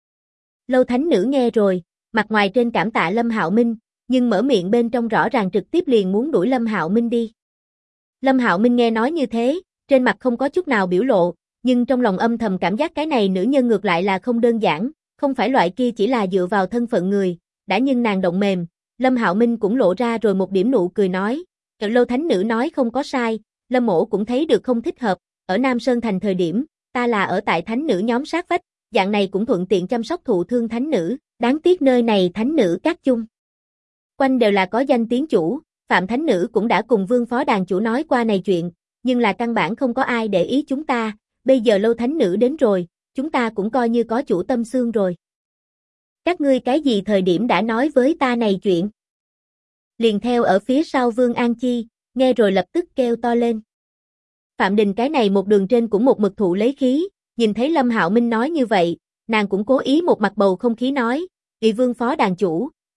Lâu thánh nữ nghe rồi, mặt ngoài trên cảm tạ Lâm Hạo Minh, nhưng mở miệng bên trong rõ ràng trực tiếp liền muốn đuổi Lâm Hạo Minh đi. Lâm Hạo Minh nghe nói như thế, trên mặt không có chút nào biểu lộ, nhưng trong lòng âm thầm cảm giác cái này nữ nhân ngược lại là không đơn giản, không phải loại kia chỉ là dựa vào thân phận người, đã nhưng nàng động mềm. Lâm Hạo Minh cũng lộ ra rồi một điểm nụ cười nói, lâu thánh nữ nói không có sai, Lâm mỗ cũng thấy được không thích hợp, ở Nam Sơn Thành thời điểm, ta là ở tại thánh nữ nhóm sát vách, dạng này cũng thuận tiện chăm sóc thụ thương thánh nữ, đáng tiếc nơi này thánh nữ các chung quanh đều là có danh tiếng chủ, Phạm thánh nữ cũng đã cùng Vương phó đàn chủ nói qua này chuyện, nhưng là căn bản không có ai để ý chúng ta, bây giờ lâu thánh nữ đến rồi, chúng ta cũng coi như có chủ tâm xương rồi. Các ngươi cái gì thời điểm đã nói với ta này chuyện? Liền theo ở phía sau Vương An Chi, nghe rồi lập tức kêu to lên. Phạm Đình cái này một đường trên cũng một mực thụ lấy khí, nhìn thấy Lâm Hạo Minh nói như vậy, nàng cũng cố ý một mặt bầu không khí nói, vị Vương phó đàn chủ,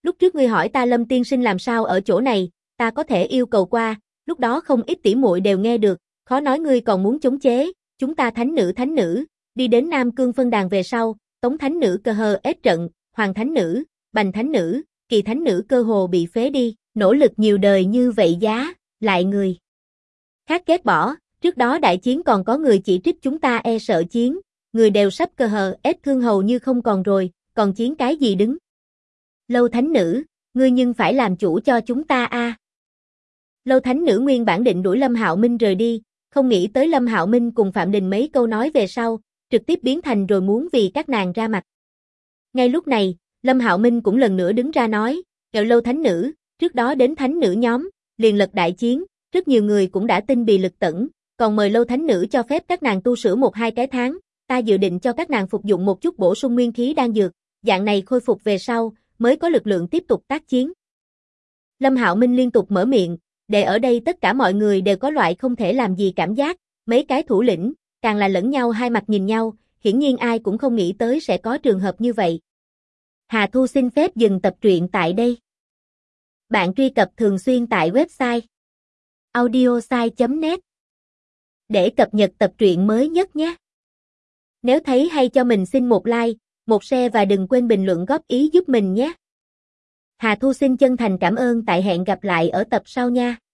Lúc trước ngươi hỏi ta Lâm tiên sinh làm sao ở chỗ này, ta có thể yêu cầu qua, lúc đó không ít tỷ muội đều nghe được, khó nói ngươi còn muốn chống chế, chúng ta thánh nữ, đi đến Nam Cương phân đàn về sau, Tống thánh nữ cơ hờ ết trận, Hoàng thánh nữ, Bành thánh nữ, Kỳ thánh nữ cơ hồ bị phế đi, nỗ lực nhiều đời như vậy giá, lại người khác ghét bỏ, trước đó đại chiến còn có người chỉ trích chúng ta e sợ chiến, người đều sắp cơ hờ ết thương hầu như không còn rồi, còn chiến cái gì đứng. Lâu thánh nữ, ngươi nhưng phải làm chủ cho chúng ta a. Lâu thánh nữ nguyên bản định đuổi Lâm Hạo Minh rời đi, không nghĩ tới Lâm Hạo Minh cùng Phạm Đình mấy câu nói về sau, trực tiếp biến thành rồi muốn vì các nàng ra mặt. Ngay lúc này, Lâm Hạo Minh cũng lần nữa đứng ra nói, kẹo Lâu thánh nữ, trước đó đến thánh nữ nhóm, liền lật đại chiến, rất nhiều người cũng đã tin bì lực tẩn, còn mời Lâu thánh nữ cho phép các nàng tu sửa 1-2 cái tháng, ta dự định cho các nàng phục dụng một chút bổ sung nguyên khí đan dược, dạng này khôi phục về sau, mới có lực lượng tiếp tục tác chiến. Lâm Hạo Minh liên tục mở miệng, để ở đây tất cả mọi người đều có loại không thể làm gì cảm giác, mấy cái thủ lĩnh, càng là lẫn nhau hai mặt nhìn nhau, hiển nhiên ai cũng không nghĩ tới sẽ có trường hợp như vậy. Hà Thu xin phép dừng tập truyện tại đây. Bạn truy cập thường xuyên tại website audiosai.net để cập nhật tập truyện mới nhất nhé. Nếu thấy hay cho mình xin một like, một share và đừng quên bình luận góp ý giúp mình nhé. Hà Thu xin chân thành cảm ơn, tại hẹn gặp lại ở tập sau nha.